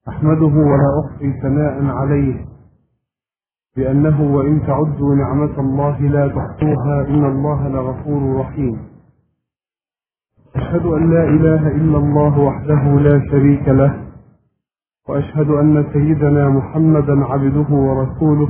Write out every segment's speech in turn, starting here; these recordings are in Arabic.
أحمده ولا أحصي ثناء عليه بأنه وإن تعدوا نعمة الله لا تحصوها إن الله لغفور رحيم. أشهد أن لا إله إلا الله وحده لا شريك له، وأشهد أن سيدنا محمدا عبده ورسوله.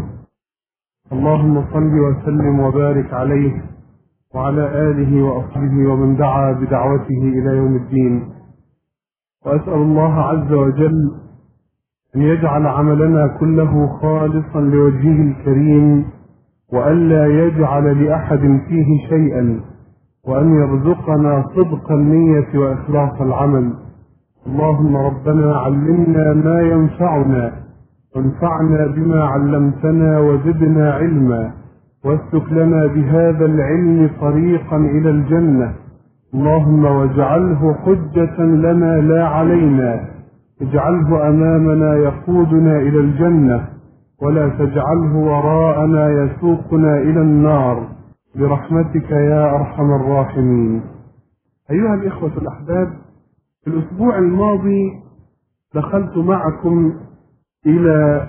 اللهم صل وسلم وبارك عليه وعلى آله وأصحابه ومن دعا بدعوته إلى يوم الدين. وأسأل الله عز وجل أن يجعل عملنا كله خالصا لوجهه الكريم، وألا يجعل لأحد فيه شيئا، وأن يرزقنا صدق النية وإخلاص العمل. اللهم ربنا علمنا ما ينفعنا، وانفعنا بما علمتنا وزدنا علما، واسلك لنا بهذا العلم طريقا إلى الجنة. اللهم واجعله حجة لنا لا علينا، اجعله أمامنا يقودنا إلى الجنة، ولا تجعله وراءنا يسوقنا إلى النار، برحمتك يا أرحم الراحمين. أيها الإخوة الأحباب، في الأسبوع الماضي دخلت معكم إلى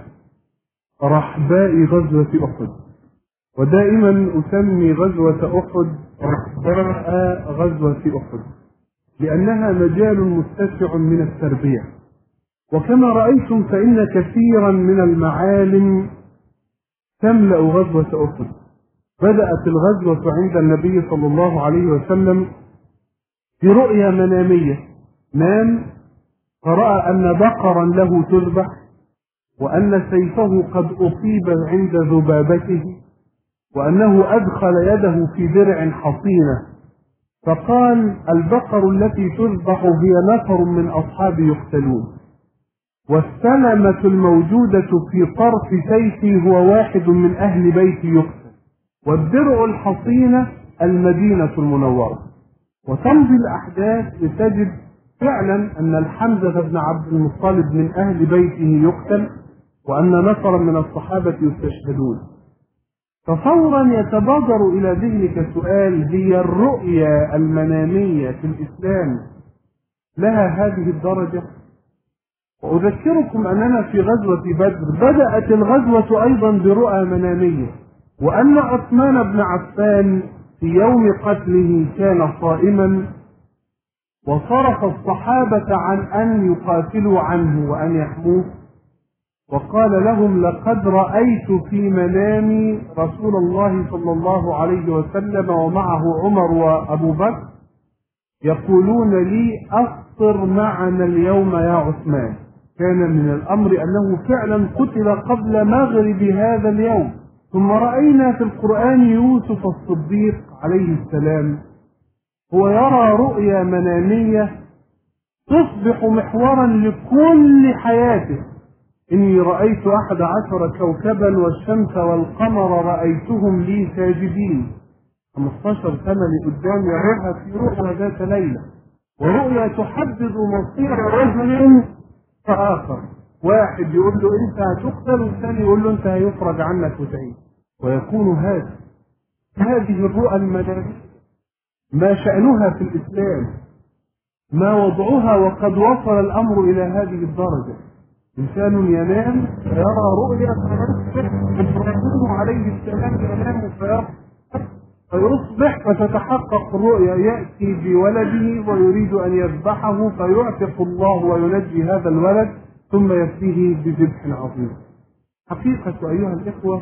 رحباء غزوة أحد، ودائما أسمي غزوة أحد رحباء غزوة أحد لأنها مجال متسع من التربية. وكما رأيتم فإن كثيرا من المعالم تملأ غزوة أحد. بدأت الغزوة عند النبي صلى الله عليه وسلم برؤيا منامية، نام فرأى أن بقرا له تذبح، وأن سيفه قد أصيب عند ذبابته، وأنه أدخل يده في درع حصينة، فقال: البقر التي تذبح هي نفر من أصحابي يقتلون، والسلمة الموجودة في طرف سيفي هو واحد من أهل بيتي يقتل، والدرع الحصينة المدينة المنورة. وتمضي الأحداث لتجد فعلا أن الحمزة بن عبد المطلب من أهل بيته يقتل، وأن نفرا من الصحابة يستشهدون. ففورا يتبادر إلى ذهنك سؤال: هي الرؤيا المنامية في الإسلام لها هذه الدرجة؟ وأذكركم أننا في غزوة بدر بدأت الغزوة أيضا برؤى منامية، وأن عثمان بن عفان في يوم قتله كان صائما، وصرف الصحابة عن أن يقاتلوا عنه وأن يحموه، وقال لهم: لقد رأيت في منامي رسول الله صلى الله عليه وسلم ومعه عمر وأبو بكر يقولون لي: أفطر معنا اليوم يا عثمان. كان من الأمر أنه فعلا قتل قبل مغرب هذا اليوم. ثم رأينا في القرآن يوسف الصديق عليه السلام هو يرى رؤيا منامية تصبح محورا لكل حياته: إني رأيت 11 كوكبا والشمس والقمر رأيتهم لي ساجدين. 15 سنة لقدام يراها في رؤيا ذات ليلة، ورؤيا تحدد مصير رجل آخر. واحد يقول له أنت هتقتل، والثاني يقول له أنت هيفرج عنك وتعيش. ويكون هذه الرؤى المنامية ما شأنها في الإسلام، ما وضعها، وقد وصل الأمر إلى هذه الدرجة. إنسان ينام فيرى رؤيا إبراهيم عليه السلام ينام فيصبح فتتحقق الرؤيا، يأتي بولده ويريد أن يذبحه فيعتق الله وينجي هذا الولد ثم يأتيه بذبح عظيم. حقيقة أيها الإخوة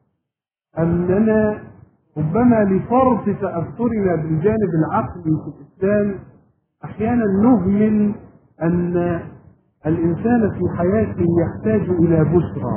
أننا ربما لفرط تأثرنا بالجانب العقلي في الإسلام أحيانا نهمل أن الإنسان في حياته يحتاج إلى بشرى.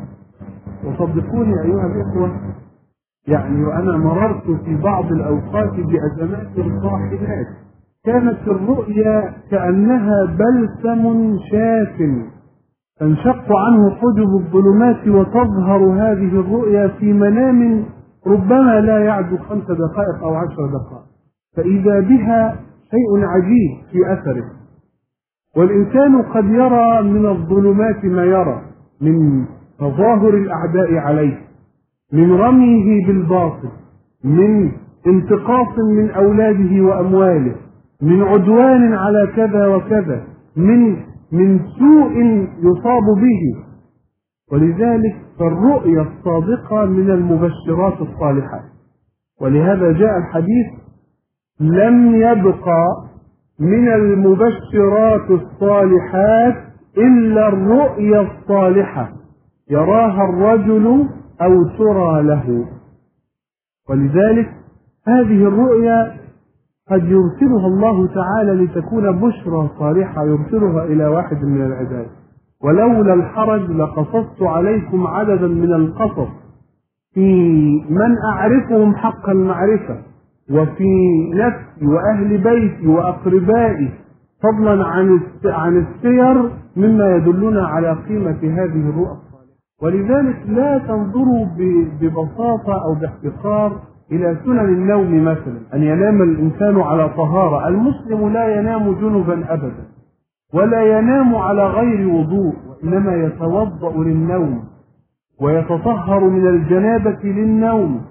وصدقوني أيها الإخوة، يعني وأنا مررت في بعض الأوقات بأزمات صاحبات كانت الرؤيا كأنها بلسم شاف تنشق عنه حجب الظلمات، وتظهر هذه الرؤيا في منام ربما لا يعد 5 دقائق أو 10 دقائق، فإذا بها شيء عجيب في أثره. والإنسان قد يرى من الظلمات ما يرى من تظاهر الأعداء عليه، من رميه بالباطل، من انتقاص من أولاده وأمواله، من عدوان على كذا وكذا، من من سوء يصاب به. ولذلك فالرؤيا الصادقة من المبشرات الصالحات. ولهذا جاء الحديث: لم يبقى من المبشرات الصالحات إلا الرؤيا الصالحة يراها الرجل أو ترى له. ولذلك هذه الرؤيا قد يرسلها الله تعالى لتكون بشرى صالحة يرسلها إلى واحد من العباد. ولولا الحرج لقصصت عليكم عددا من القصص في من أعرفهم حق المعرفة، وفي نفسي وأهل بيتي وأقربائي، فضلا عن السير مما يدلنا على قيمة هذه الرؤى الصالحة. ولذلك لا تنظروا ببساطة أو باحتقار إلى سنن النوم، مثلا أن ينام الإنسان على طهارة. المسلم لا ينام جنبا أبدا، ولا ينام على غير وضوء، وإنما يتوضأ للنوم ويتطهر من الجنابة للنوم،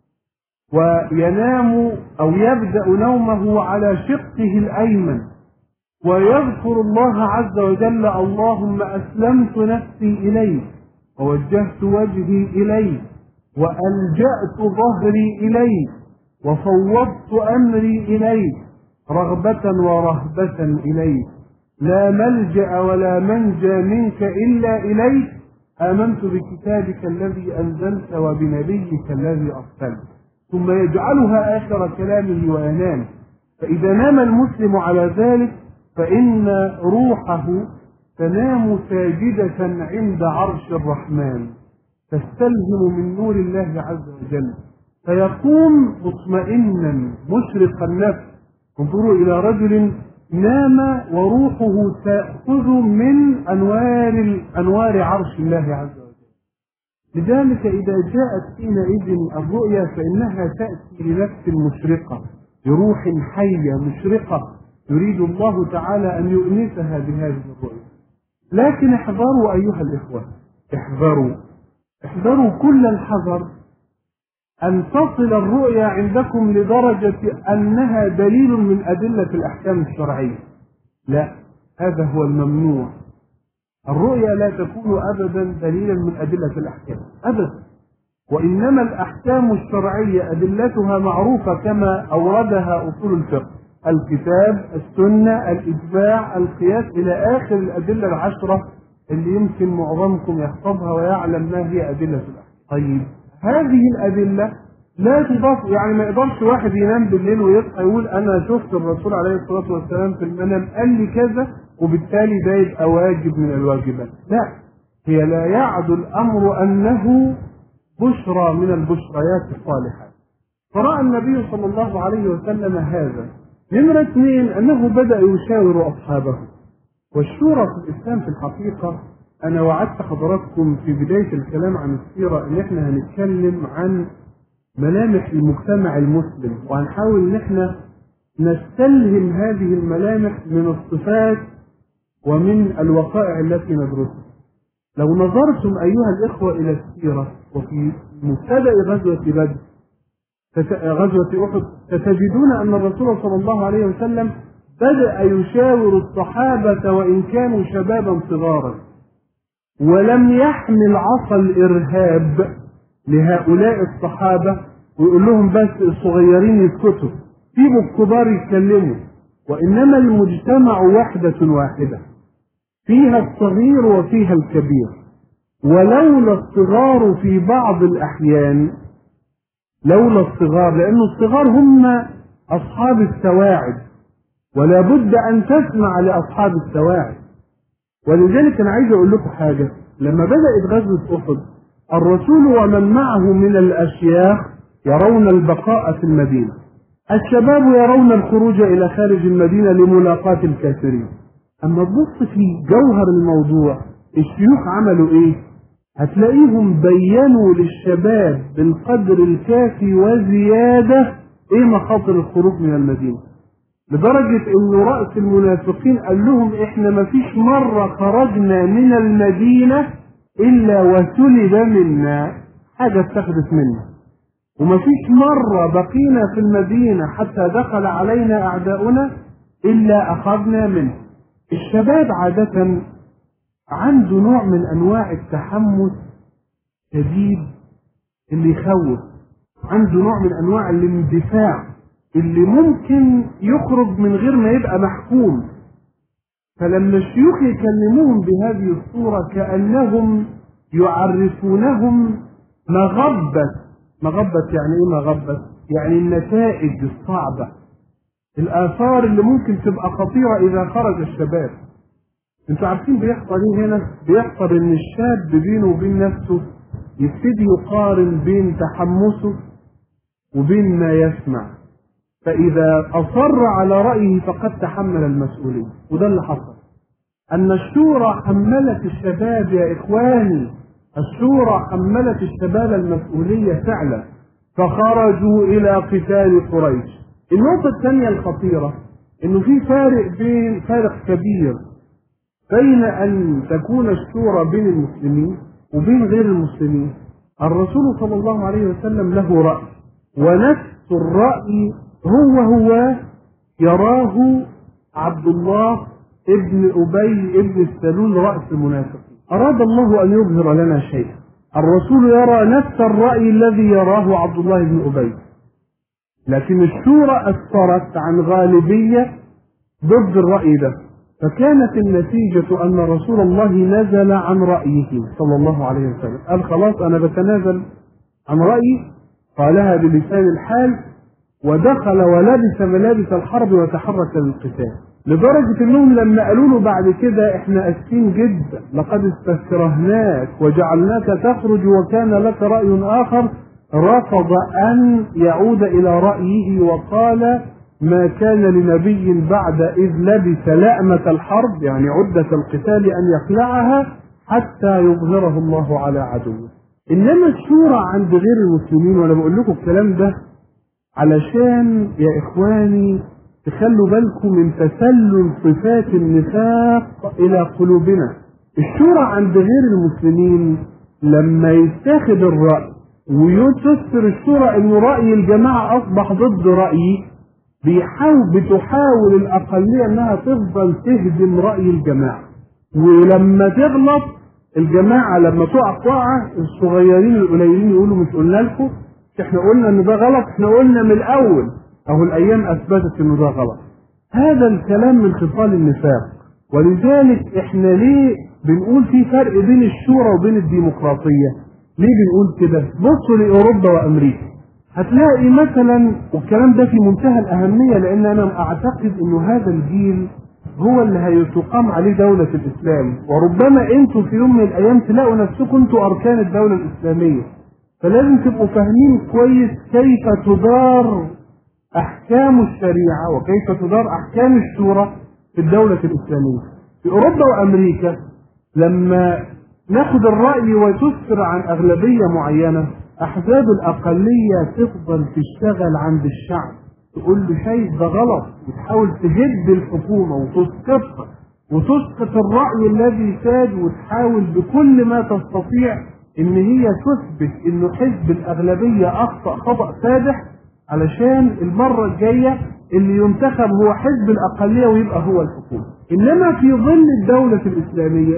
وينام أو يبدأ نومه على شقه الأيمن، ويذكر الله عز وجل: اللهم أسلمت نفسي إليك، ووجهت وجهي إليك، وألجأت ظهري إليك، وفوضت أمري إليك، رغبة ورهبة إليك، لا ملجأ ولا منجى منك إلا إليك، آمنت بكتابك الذي أنزلت وبنبيك الذي أرسلت. ثم يجعلها آخر كلامه وينام. فإذا نام المسلم على ذلك فإن روحه تنام ساجدة عند عرش الرحمن، تستلهم من نور الله عز وجل، فيقوم مطمئنا مشرق النفس. انظروا إلى رجل نام وروحه تأخذ من أنوار عرش الله عز وجل. لذلك إذا جاءت حينئذ الرؤيا فإنها تأتي لنفس مشرقة، بروح حية مشرقة، يريد الله تعالى أن يؤنسها بهذه الرؤيا. لكن احذروا أيها الإخوة، احذروا كل الحذر أن تصل الرؤيا عندكم لدرجة أنها دليل من أدلة الأحكام الشرعية. لا، هذا هو الممنوع. الرؤيا لا تكون أبدا دليلا من أدلة الأحكام أبدا، وإنما الأحكام الشرعية أدلتها معروفة كما أوردها أصول الفقه: الكتاب، السنة، الإجماع، القياس، إلى آخر الأدلة العشرة اللي يمكن معظمكم يحفظها ويعلم ما هي أدلة الأحكام. طيب، هذه الأدلة لا تضاف، يعني ما يقدرش واحد ينام بالليل ويصحى يقول أنا شفت الرسول عليه الصلاة والسلام في المنام قال لي كذا وبالتالي ده يبقى واجب من الواجبات. لا، هي لا يعد الأمر أنه بشرى من البشريات الصالحات. فرأى النبي صلى الله عليه وسلم هذا. نمرة 2 أنه بدأ يشاور أصحابه. والشورى في الإسلام في الحقيقة، أنا وعدت حضراتكم في بداية الكلام عن السيرة إن إحنا هنتكلم عن ملامح المجتمع المسلم، وهنحاول إن إحنا نستلهم هذه الملامح من الصفات ومن الوقائع التي ندرسها. لو نظرتم أيها الإخوة إلى السيرة وفي مبتدأ غزوة بدر غزوة أحد، ستجدون أن الرسول صلى الله عليه وسلم بدأ يشاور الصحابة وإن كانوا شبابا صغارا، ولم يحمل عصا الإرهاب لهؤلاء الصحابة ويقول لهم بس الصغيرين يسكتوا سيبوا الكبار يتكلموا، وإنما المجتمع وحدة واحدة فيها الصغير وفيها الكبير. ولولا الصغار في بعض الأحيان، لولا الصغار، لأن الصغار هم أصحاب السواعد، ولا بد أن تسمع لأصحاب السواعد. ولذلك أنا عايز أقول لكم حاجة: لما بدأت غزوة أحد الرسول ومن معه من الأشياخ يرون البقاء في المدينة، الشباب يرون الخروج إلى خارج المدينة لملاقاة الكافرين. أما تبص في جوهر الموضوع الشيوخ عملوا إيه؟ هتلاقيهم بيّنوا للشباب بالقدر الكافي وزيادة إيه مخاطر الخروج من المدينة، لدرجة إنه رأس المنافقين قال لهم إحنا ما فيش مرة خرجنا من المدينة إلا وسلب منا حاجة اتخذت منا، وما فيش مرة بقينا في المدينة حتى دخل علينا أعداؤنا إلا أخذنا منه. الشباب عادة عنده نوع من أنواع التحمس شديد اللي يخوف، عنده نوع من أنواع الاندفاع اللي ممكن يخرج من غير ما يبقى محكوم. فلما الشيوخ يكلموهم بهذه الصورة كأنهم يعرفونهم مغبة يعني ايه مغبة؟ يعني النتائج الصعبة، الآثار اللي ممكن تبقى خطيرة إذا خرج الشباب. انتوا عارفين بيحصل ايه هنا؟ بيحصل ان الشاب بينه وبين نفسه يبتدي يقارن بين تحمسه وبين ما يسمع، فإذا أصر على رأيه فقد تحمل المسؤولية. وده اللي حصل، أن الشورى حملت الشباب يا إخواني، الشورى حملت الشباب المسؤولية فعلا، فخرجوا إلى قتال قريش. النقطة الثانية الخطيرة إنه في فارق كبير بين أن تكون الشورى بين المسلمين وبين غير المسلمين. الرسول صلى الله عليه وسلم له رأي، ونفس الرأي هو يراه عبد الله ابن أبي ابن السلول رأس المنافقين. أراد الله أن يظهر لنا شيئا، الرسول يرى نفس الرأي الذي يراه عبد الله بن أبي، لكن الشورى أثرت عن غالبية ضد الرأي ده، فكانت النتيجة أن رسول الله نزل عن رأيه صلى الله عليه وسلم، قال خلاص أنا بتنازل عن رأيي، قالها بلسان الحال، ودخل ولبس ملابس الحرب وتحرك للقتال، لدرجة انهم لما قالوا له بعد كده احنا اسفين جدا لقد استكرهناك وجعلناك تخرج وكان لك رأي آخر، رفض أن يعود إلى رأيه وقال ما كان لنبي بعد إذ لبس لأمة الحرب يعني عدة القتال أن يخلعها حتى يظهره الله على عدوه. إنما الشورى عند غير المسلمين، وأنا بقول لكم الكلام ده علشان يا إخواني تخلوا بالكم من تسلل صفات النفاق إلى قلوبنا. الشورى عند غير المسلمين لما يتاخد الرأي ويتسر الشورى إن رأي الجماعة أصبح ضد رأيي، بتحاول الأقلية إنها تفضل تهدم رأي الجماعة، ولما تغلط الجماعة لما تقع الصغيرين القليلين يقولوا مش قلنا لكم، احنا قلنا ان ده غلط، احنا قلنا من الاول، اهو الايام اثبتت انه ده غلط. هذا الكلام من خصال النفاق. ولذلك احنا ليه بنقول في فرق بين الشورى وبين الديمقراطية؟ ليه بنقول كده؟ بصوا لاوروبا وامريكا، هتلاقي مثلا، والكلام ده في منتهى الاهمية لان انا اعتقد انه هذا الجيل هو اللي هيتقام عليه دولة الاسلام، وربما انتوا في يوم من الايام تلاقوا نفسكم انتوا اركان الدولة الاسلامية، فلازم تبقوا فاهمين كويس كيف تدار احكام الشريعة وكيف تدار احكام الشورى في الدولة الاسلامية. في اوروبا وامريكا لما ناخد الرأي وتسفر عن اغلبية معينة، احزاب الاقلية تفضل تشتغل عند الشعب، تقول له شايف ده غلط، وتحاول تهد الحكومة وتسقط الرأي الذي ساد، وتحاول بكل ما تستطيع ان هي تثبت انه حزب الاغلبية اخطأ خطأ فادح، علشان المرة الجاية اللي ينتخب هو حزب الاقلية ويبقى هو الحكومة. انما في ظل الدولة الاسلامية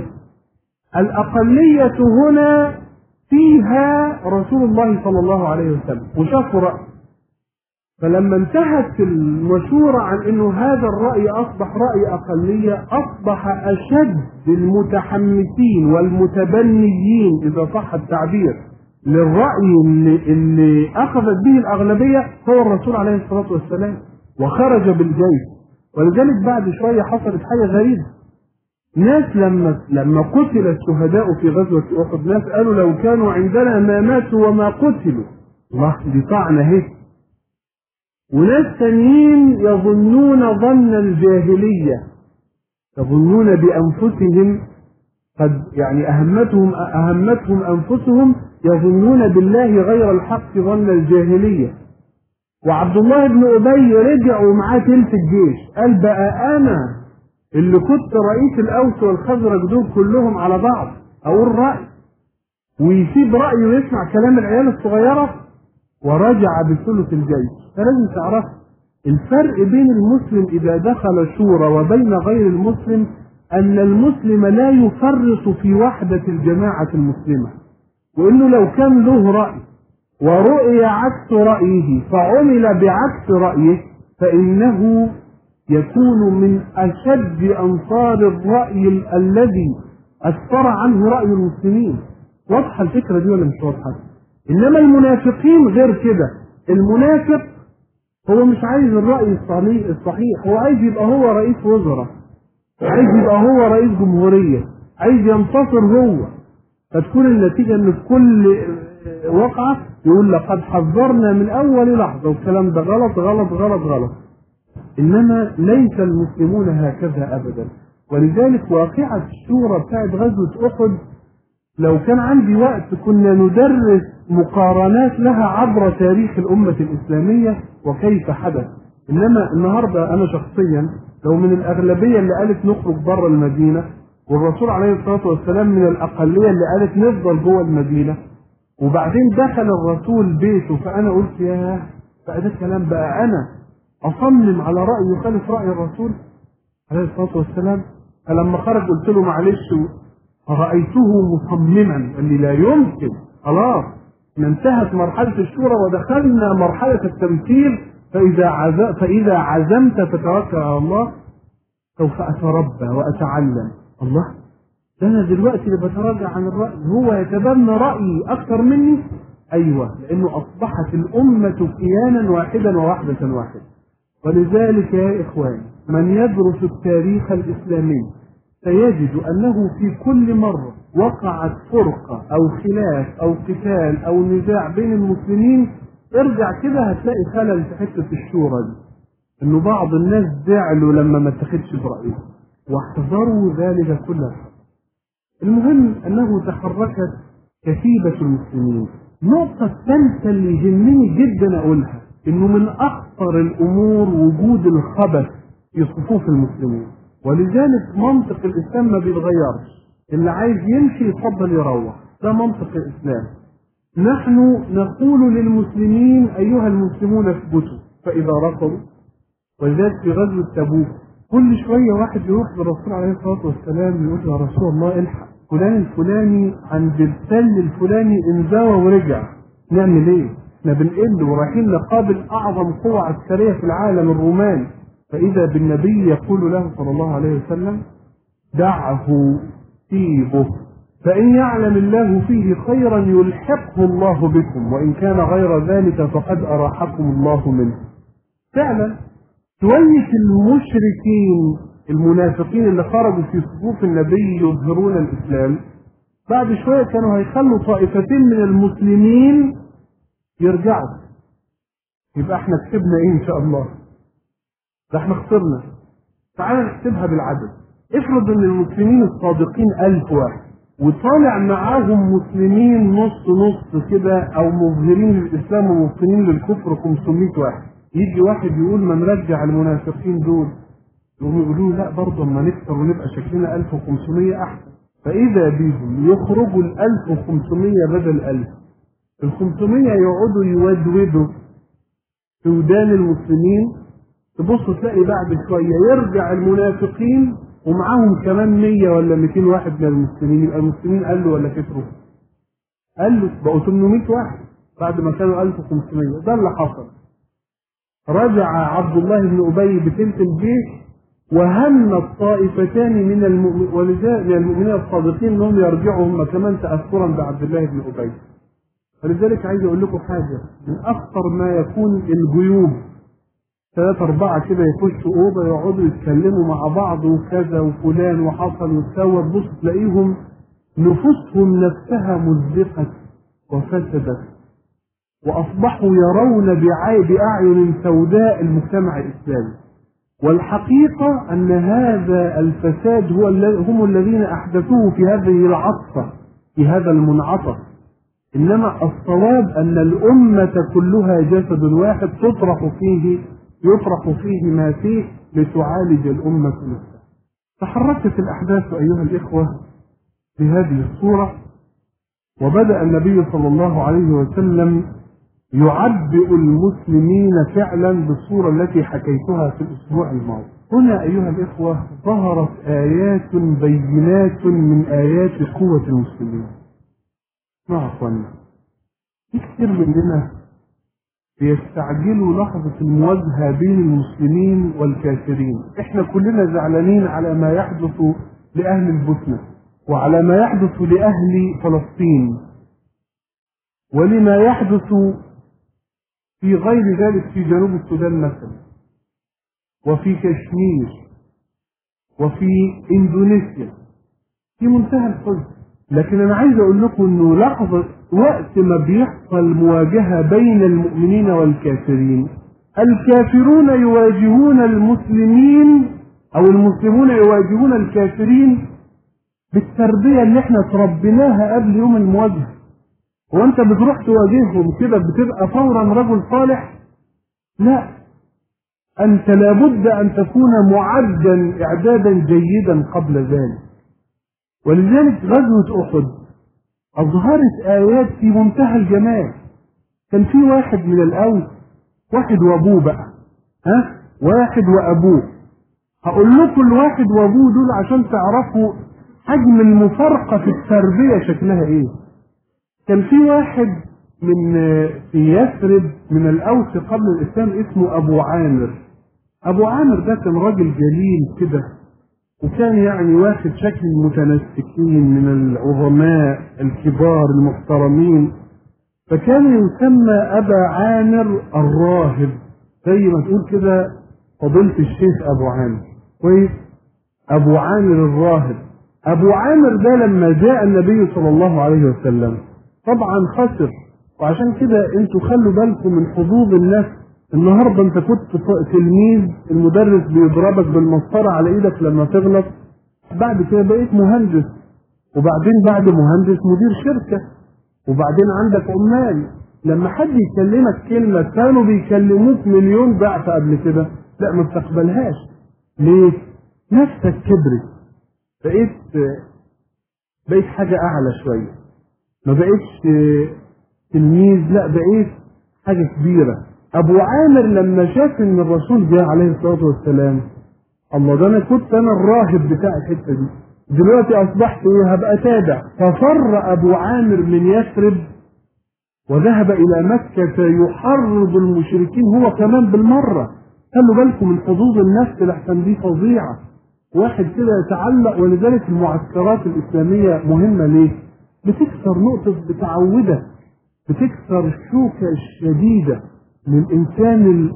الاقلية هنا فيها رسول الله صلى الله عليه وسلم وشافوا رأي، فلما انتهت المشورة عن انه هذا الرأي اصبح رأي اقلية، اصبح اشد المتحمسين والمتبنيين اذا صح التعبير للرأي اللي اخذت به الاغلبية هو الرسول عليه الصلاة والسلام، وخرج بالجيش. ولذلك بعد شوية حصلت حاجة غريبة، ناس لما قتل الشهداء في غزوة احد، ناس قالوا لو كانوا عندنا ما ماتوا وما قتلوا، الله دي طعنة اهي. وناس ثانيين يظنون ظن الجاهلية، يظنون بأنفسهم قد يعني أهمتهم أنفسهم، يظنون بالله غير الحق ظن الجاهلية. وعبد الله بن أبي رجع ومعاه تلت الجيش، قال بقى أنا اللي كنت رئيس الأوس والخزرج دول كلهم على بعض أقول رأي ويسيب رأيه ويسمع كلام العيال الصغيرة، ورجع بثلث الجيش. فلازم تعرف الفرق بين المسلم إذا دخل شورى وبين غير المسلم أن المسلم لا يفرط في وحدة الجماعة المسلمة، وإنه لو كان له رأي ورؤي عكس رأيه فعمل بعكس رأيه فإنه يكون من أشد أنصار الرأي الذي أسفر عنه رأي المسلمين. واضحة الفكرة دي ولا مش واضحة؟ إنما المنافقين غير كده. المنافق هو مش عايز الرأي الصحيح، هو عايز يبقى هو رئيس وزراء، عايز يبقى هو رئيس جمهورية، عايز ينتصر هو. فتكون النتيجة ان في كل وقعة يقول لقد حذرنا من اول لحظة، والكلام ده غلط غلط غلط غلط. انما ليس المسلمون هكذا ابدا. ولذلك واقعة الشورى بتاعت غزوة احد لو كان عندي وقت كنا ندرس مقارنات لها عبر تاريخ الامة الاسلامية وكيف حدث. انما النهاردة انا شخصيا لو من الاغلبية اللي قالت نخرج بره المدينة، والرسول عليه الصلاة والسلام من الاقلية اللي قالت نفضل جوه المدينة، وبعدين دخل الرسول بيته، فانا قلت ياه بقى ده كلام، بقى انا اصمم على رأي يخالف رأي الرسول عليه الصلاة والسلام. فلما خرج قلت له معلش، فرأيته مصمما قال لي لا يمكن، خلاص انتهت مرحلة الشورى ودخلنا مرحلة التمثيل، فإذا عزمت فتوكل على الله سوف أتربى وأتعلم. الله، ده أنا دلوقتي اللي بتراجع عن الرأي، هو يتبنى رأيي أكثر مني. أيوة، لأنه أصبحت الأمة كيانا واحدا ووحدة واحدة. ولذلك يا إخواني من يدرس التاريخ الإسلامي سيجد أنه في كل مرة وقعت فرقة أو خلاف أو قتال أو نزاع بين المسلمين، ارجع كده هتلاقي خلل في حتة الشورى دي، إنه بعض الناس زعلوا لما ما اتخذش برأيهم واحذروا ذلك كله. المهم أنه تحركت كتيبة المسلمين. النقطة الثالثة اللي يهمني جدا أقولها إنه من أخطر الأمور وجود الخبث في صفوف المسلمين، ولذلك منطق الإسلام ما بيتغيرش، اللي عايز يمشي يفضل يروح، ده منطق الإسلام. نحن نقول للمسلمين أيها المسلمون اثبتوا فإذا ركضوا. ولذلك في غزوة تبوك كل شوية واحد يروح للرسول عليه الصلاة والسلام يقول يا رسول الله الحق فلان الفلاني عند التل الفلاني انزوى ورجع، نعمل ايه؟ احنا بنقل ورايحين نقابل أعظم قوة عسكرية في العالم الرومان. فإذا بالنبي يقول له صلى الله عليه وسلم دعه سيبه، فإن يعلم الله فيه خيرا يلحقه الله بكم، وإن كان غير ذلك فقد أراحكم الله منه. فعلا شوية المشركين المنافقين اللي خرجوا في صفوف النبي يظهرون الإسلام بعد شوية كانوا هيخلوا طائفتين من المسلمين يرجعوا. يبقى احنا كسبنا ايه ان شاء الله؟ ده احنا خسرنا. تعال نحسبها بالعدد. افرض ان المسلمين الصادقين 1000 واحد وطالع معاهم مسلمين نص نص كده او مظهرين للاسلام ومبطنين للكفر 500 واحد. يجي واحد يقول ما نرجع المنافقين دول، يقوموا يقولوا لا برضه اما نكسر ونبقى شكلنا 1500 احسن. فاذا بيهم يخرجوا ال 1500 بدل 1000، ال 500 يقعدوا يودودوا في ودان المسلمين. تبص تلاقي بعد شويه يرجع المنافقين ومعاهم كمان 100 ولا 200 واحد من المسلمين. يبقى المسلمين قالوا ولا كتروا؟ قالوا، بقوا 800 واحد بعد ما كانوا 1500. ده اللي حصل. رجع عبد الله بن أبي بتلك الجيش وهم الطائفتان من المؤمنين الصادقين انهم يرجعوا هم كمان تأثرا بعبد الله بن أبي. فلذلك عايز اقول لكم حاجة، من اخطر ما يكون الجيوب 3 4 كده يخشوا اوضه يقعدوا يتكلموا مع بعض وكذا وفلان وحصل وتسوى، تبص تلاقيهم نفوسهم نفسها مزقت وفسدت واصبحوا يرون باعين سوداء المجتمع الاسلامي. والحقيقه ان هذا الفساد هم الذين احدثوه في هذه العطفه، في هذا المنعطف. انما الصواب ان الامه كلها جسد واحد يطرح فيه ما فيه لتعالج الامه نفسها. تحركت الاحداث ايها الاخوه بهذه الصوره، وبدأ النبي صلى الله عليه وسلم يعبئ المسلمين فعلا بالصورة التي حكيتها في الأسبوع الماضي. هنا أيها الإخوة ظهرت آيات بينات من آيات قوة المسلمين. مع أخوانا كثير مننا بيستعجلوا لحظة المواجهة بين المسلمين والكافرين. احنا كلنا زعلانين على ما يحدث لأهل البوسنة وعلى ما يحدث لأهل فلسطين ولما يحدث في غير ذلك في جنوب السودان مثلا وفي كشمير وفي اندونيسيا في منتهى الحزن. لكن انا عايز اقول لكم انه لحظة وقت ما بيحصل مواجهة بين المؤمنين والكافرين، الكافرون يواجهون المسلمين او المسلمون يواجهون الكافرين بالتربية اللي احنا تربيناها قبل يوم المواجهة. وانت بتروح تواجههم كده بتبقى فورا رجل صالح؟ لا، انت لابد ان تكون معدا اعدادا جيدا قبل ذلك. ولذلك غزوة احد اظهرت ايات في منتهى الجمال. كان في واحد من الاوس، واحد وابوه بقى، واحد وابوه. هقول لكم الواحد وابوه دول عشان تعرفوا حجم المفارقة في التربية شكلها ايه. كان في واحد في يثرب من الاوس قبل الاسلام اسمه ابو عامر. ابو عامر ده كان راجل جليل كده، وكان يعني واخد شكل المتنسكين من العظماء الكبار المحترمين، فكان يسمى ابا عامر الراهب، زي ما تقول كده فضيلة الشيخ ابو عامر. كويس، ابو عامر الراهب. ابو عامر ده لما جاء النبي صلى الله عليه وسلم طبعا خسر، وعشان كده انتوا خلوا بالكم من حظوظ النفس. النهارده انت كنت تلميذ، المدرس بيضربك بالمسطره على ايدك لما تغلط، بعد كده بقيت مهندس، وبعدين بعد مهندس مدير شركه، وبعدين عندك عمال. لما حد يكلمك كلمه كانوا بيكلموك مليون ضعف قبل كده، لا ما بتقبلهاش. ليه؟ نفسك كبرت، بقيت حاجه اعلى شويه، ما بقيتش تلميذ، لا بقيت حاجه كبيره. ابو عامر لما شاف ان الرسول جاء عليه الصلاه والسلام، الله ده انا كنت الراهب بتاع الحته دي، دلوقتي اصبحت هبقى تابع. ففر ابو عامر من يثرب وذهب الى مكه يحرض المشركين هو كمان بالمره. خلوا بالكم من حظوظ النفس لحسن دي فظيعه. واحد كده يتعلق. ولذلك المعسكرات الاسلاميه مهمه ليه؟ بتكسر نقطه بتعودك، بتكسر الشوكه الشديده للإنسان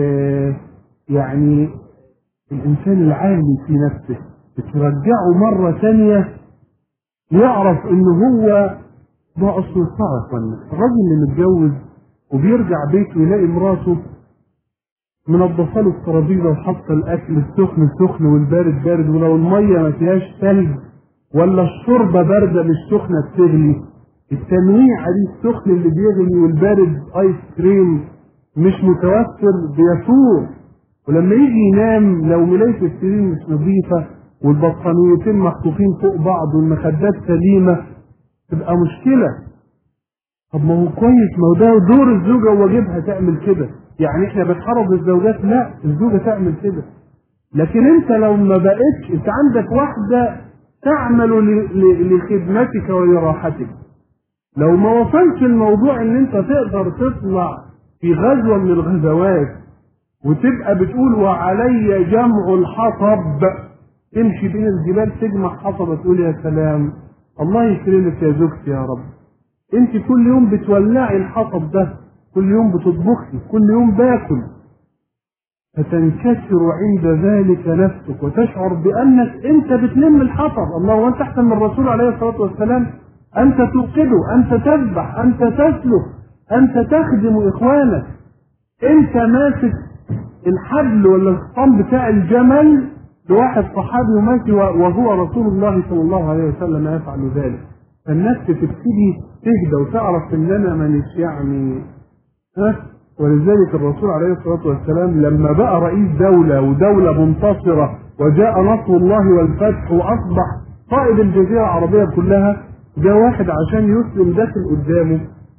يعني الإنسان العالي في نفسه، بترجعه مرة ثانية يعرف إنه هو ده أصل الصعب. الراجل اللي متجوز وبيرجع بيته يلاقي مراته منضفة له الترابيزة وحاطة الأكل السخن سخن والبارد بارد، ولو المية ما فيهاش ثلج ولا الشوربة باردة مش سخنة بتغلي، التنويعة دي السخن اللي بيغلي والبارد آيس كريم مش متوفر بيفور. ولما يجي ينام لو ملاية السرير مش نظيفة والبطانيتين محطوطين فوق بعض والمخدات سليمة تبقى مشكلة. طب ما هو كويس، ما هو ده دور الزوجة وواجبها تعمل كده. يعني احنا بنحرض الزوجات، لا الزوجة تعمل كده. لكن انت لو ما بقتش، انت عندك واحدة تعمل لخدمتك ولراحتك، لو ما وصلش الموضوع ان انت تقدر تطلع في غزوة من الغزوات وتبقى بتقول وعلي جمع الحطب، تمشي بين الجبال تجمع حطب، تقول يا سلام الله يكرمك يا زوجتي يا رب، انت كل يوم بتولعي الحطب ده، كل يوم بتطبخي، كل يوم باكل، فتنكسر عند ذلك نفسك وتشعر بانك انت بتلم الحطب. الله، وانت احسن من الرسول عليه الصلاة والسلام؟ انت توقده، انت تذبح، انت تسلك، انت تخدم اخوانك، انت ماسك الحبل ولا الخطام بتاع الجمل لواحد صحابي وماشي وهو رسول الله صلى الله عليه وسلم يفعل ذلك. فالناس تبتدي تهدى وتعرف ان انا مانيش يعني ولذلك الرسول عليه الصلاه والسلام لما بقى رئيس دوله ودوله منتصره وجاء نصر الله والفتح واصبح قائد الجزيره العربيه كلها، جاء واحد عشان يسلم داخل قدامه،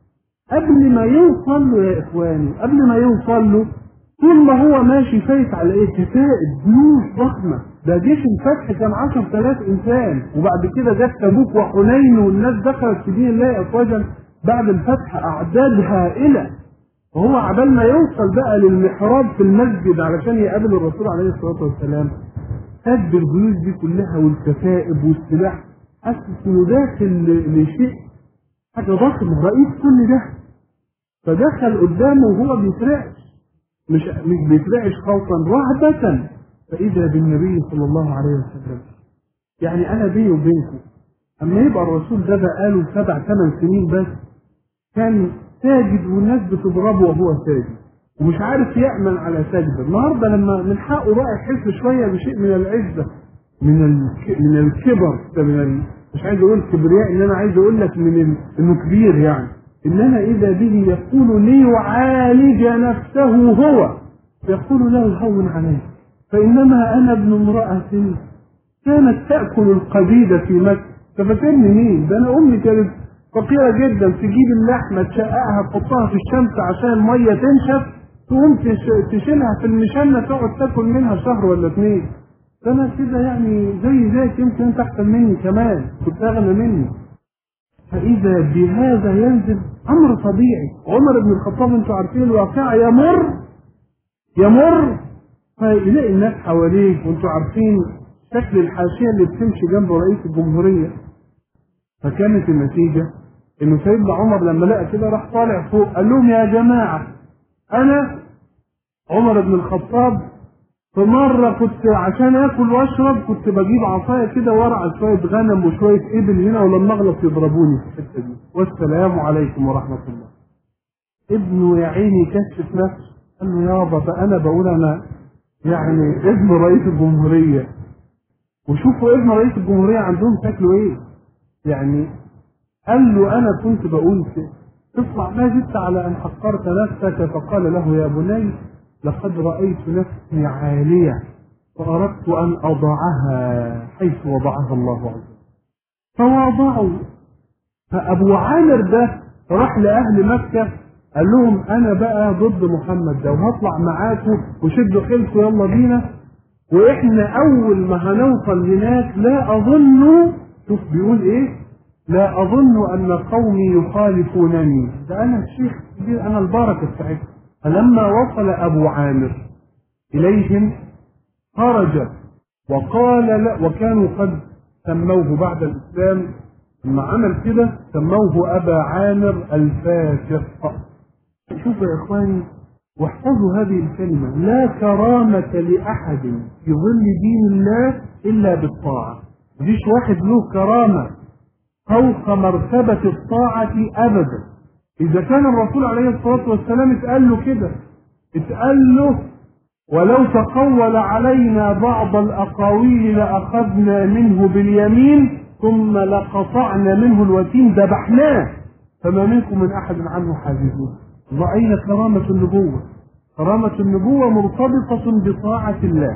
قبل ما يوصل له يا إخواني، قبل ما يوصل له، طول ما هو ماشي فايت على إيه؟ كتائب جيوش ضخمة. ده جيش الفتح كان 10,000 إنسان، وبعد كده جت تبوك وحنين والناس دخلت في دين الله أفواجا بعد الفتح، أعداد هائلة. وهو عبال ما يوصل بقى للمحراب في المسجد علشان يقابل الرسول عليه الصلاة والسلام، سد الجيوش دي كلها والكتائب والسلاح، حاسس إنه داخل لشيء حاجة ضخمة، رئيس كل ده. فدخل قدامه وهو بيترعش، مش بيترعش خوفا، رهبة، فإذا بالنبي صلى الله عليه وسلم. يعني أنا بيني وبينكم، أما يبقى الرسول ده بقاله 7-8 سنين بس كان ساجد والناس بتضربه وهو ساجد ومش عارف يأمن على سجده. النهارده لما من حقه بقى يحس شوية بشيء من العزة، من الكبر، مش عايز أقول كبرياء، إن أنا عايز أقول لك إنه كبير يعني. إنما إذا به يقول ليعالج نفسه هو، يقول له هون عليه، فإنما أنا ابن امرأة كانت تأكل القبيدة في مكة. تفكرني مين؟ ده أنا أمي كانت فقيرة جدا، تجيب اللحمة تشققها تحطها في الشمس عشان المية تنشف، تقوم تشيلها في المشنة تقعد تاكل منها شهر ولا 2. فأنا كده يعني زيك، يمكن أنت أحسن مني كمان، كنت أغنى مني. فإذا بهذا ينزل أمر طبيعي. عمر بن الخطاب أنتوا عارفين الواقع، يمر فيلاقي الناس حواليه، وأنتوا عارفين شكل الحاشية اللي بتمشي جنب رئيس الجمهورية. فكانت النتيجة إنه سيدنا عمر لما لقى كده راح طالع فوق قال لهم يا جماعة، أنا عمر بن الخطاب في مرة كنت عشان آكل وأشرب كنت بجيب عصاية كده وارعى شوية غنم وشوية إبل هنا، ولما أغلط يضربوني في الحتة دي، والسلام عليكم ورحمة الله. ابنه يا عيني كشف نفسه، قال له يابا بقى أنا بقول أنا يعني ابن رئيس الجمهورية، وشوفوا ابن رئيس الجمهورية عندهم شكله إيه يعني. قال له أنا كنت بقول تطلع ما زدت على أن حقرت نفسك. فقال له يا بني لقد رأيت نفسي عالية فأردت أن أضعها حيث وضعها الله عز وجل، فوضعوا. فأبو عامر ده راح لأهل مكة قال لهم أنا بقى ضد محمد ده وهطلع معاكم وشدوا حيلكم يلا بينا، وإحنا أول ما هنوصل هناك لا أظن، شوف بيقول إيه، لا أظن أن قومي يخالفونني، ده أنا الشيخ كبير، أنا البركة بتاعتهم. فلما وصل أبو عامر إليهم خرج وقال لا، وكانوا قد سموه بعد الإسلام لما عمل كده سموه أبا عامر الفاسق. شوفوا يا إخواني واحفظوا هذه الكلمة، لا كرامة لأحد في ظل دين الله إلا بالطاعة. مفيش واحد له كرامة فوق مرتبة الطاعة أبدا. إذا كان الرسول عليه الصلاة والسلام اتقال له كده، اتقال له ولو تقول علينا بعض الأقاويل لأخذنا منه باليمين ثم لقطعنا منه الوتين، ذبحناه فما منكم من أحد عنه حاجزون. وأين كرامة النبوة؟ كرامة النبوة مرتبطة بطاعة الله.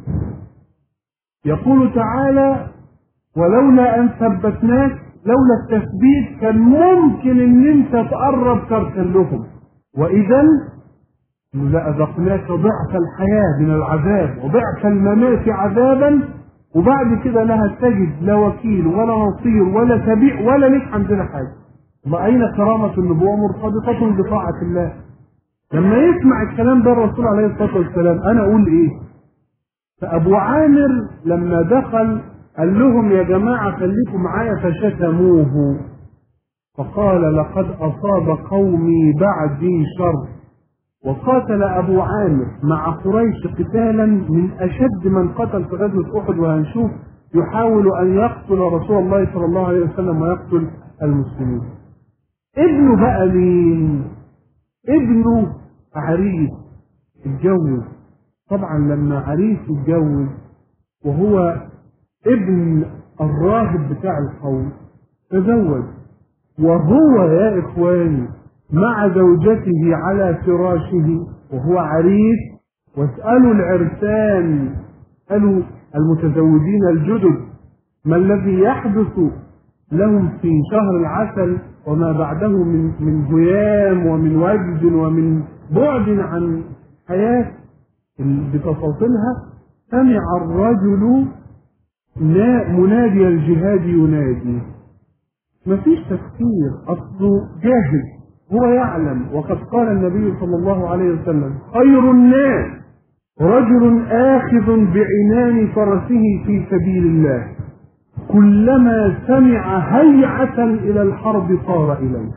يقول تعالى ولولا أن ثبتناك، لولا التثبيت كان ممكن ان انت تقرب تركن لهم، واذا لأذقناك ضعف الحياة من العذاب وضعف الممات عذابا، وبعد كده لا هتجد لا وكيل ولا نصير ولا تبيع ولا ليك عندنا حاجة. ما أين كرامة النبوة؟ مرتبطة بطاعة الله. لما يسمع الكلام ده الرسول عليه الصلاة والسلام أنا أقول إيه؟ فأبو عامر لما دخل قال لهم يا جماعة خليكم معايا، فشتموه فقال لقد أصاب قومي بعدي شر. وقاتل أبو عامر مع قريش قتالا من أشد من قتل في غزوة أحد، وهنشوف يحاول أن يقتل رسول الله صلى الله عليه وسلم ويقتل المسلمين. ابنه بقى مين؟ ابنه عريس اتجوز. طبعا لما عريس اتجوز وهو ابن الراهب بتاع القوم تزوج، وهو يا إخواني مع زوجته على فراشه وهو عريس. واسألوا العرسان، اسألوا المتزوجين الجدد ما الذي يحدث لهم في شهر العسل وما بعده من هيام ومن وجد ومن بعد عن حياة بتفاصيلها، سمع الرجل منادي الجهاد ينادي. مفيش تفكير، أصله جاهز، هو يعلم. وقد قال النبي صلى الله عليه وسلم: خير الناس رجل آخذ بعنان فرسه في سبيل الله، كلما سمع هيعة إلى الحرب صار إليها.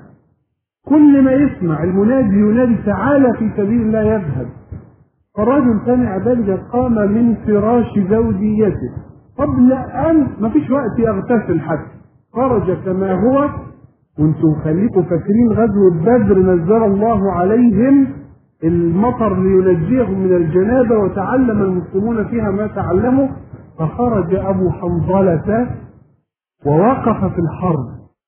كل ما يسمع المنادي ينادي تعالى في سبيل الله يذهب. فالرجل سمع ذلك قام من فراش زوجيته قبل أن ما فيش وقت يغتسل حتى، خرج كما هو. وانتم خليكم فاكرين غزوة بدر نزل الله عليهم المطر لينجيهم من الجنابة، وتعلم المسلمون فيها ما تعلموا. فخرج أبو حنظلة ووقف في الحرب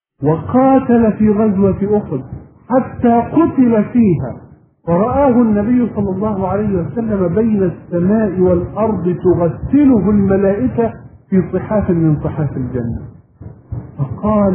وقاتل في غزوة أحد حتى قتل فيها، فرآه النبي صلى الله عليه وسلم بين السماء والأرض تغسله الملائكة في صحاف من صحاف الجنة. فقال: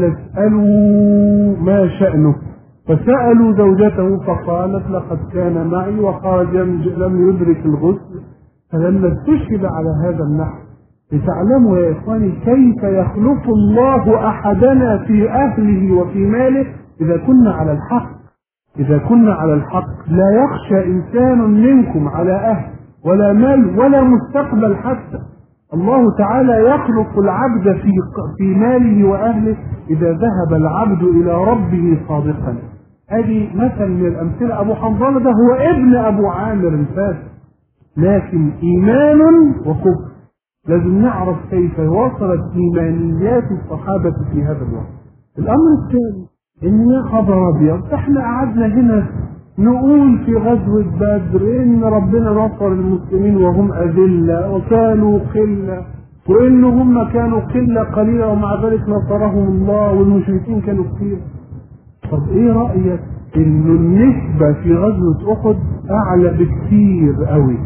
اسألوا ما شأنه. فسألوا زوجته فقالت: لقد كان معي وخرج لم يدرك الغسل. فلما استشهد على هذا النحو لتعلموا يا إخواني كيف يخلف الله أحدنا في أهله وفي ماله إذا كنا على الحق. إذا كنا على الحق لا يخشى إنسان منكم على أهل ولا مال ولا مستقبل حتى. الله تعالى يخلق العبد في ماله وأهله إذا ذهب العبد إلى ربه صادقا. هذه مثل من الأمثلة. أبو حنظلة ده هو ابن أبو عامر الفاسق، لكن إيمان وكفر. لازم نعرف كيف وصلت إيمانيات الصحابة في هذا الوقت. الأمر الثاني إن يا خبر أبيض، إحنا قعدنا هنا نقول في غزوة بدر إن ربنا نصر المسلمين وهم أذلة وكانوا قلة، وإن هم كانوا قلة قليلة ومع ذلك نصرهم الله والمشركين كانوا كثير. طب إيه رأيك إنه النسبة في غزوة أحد أعلى بكثير قوي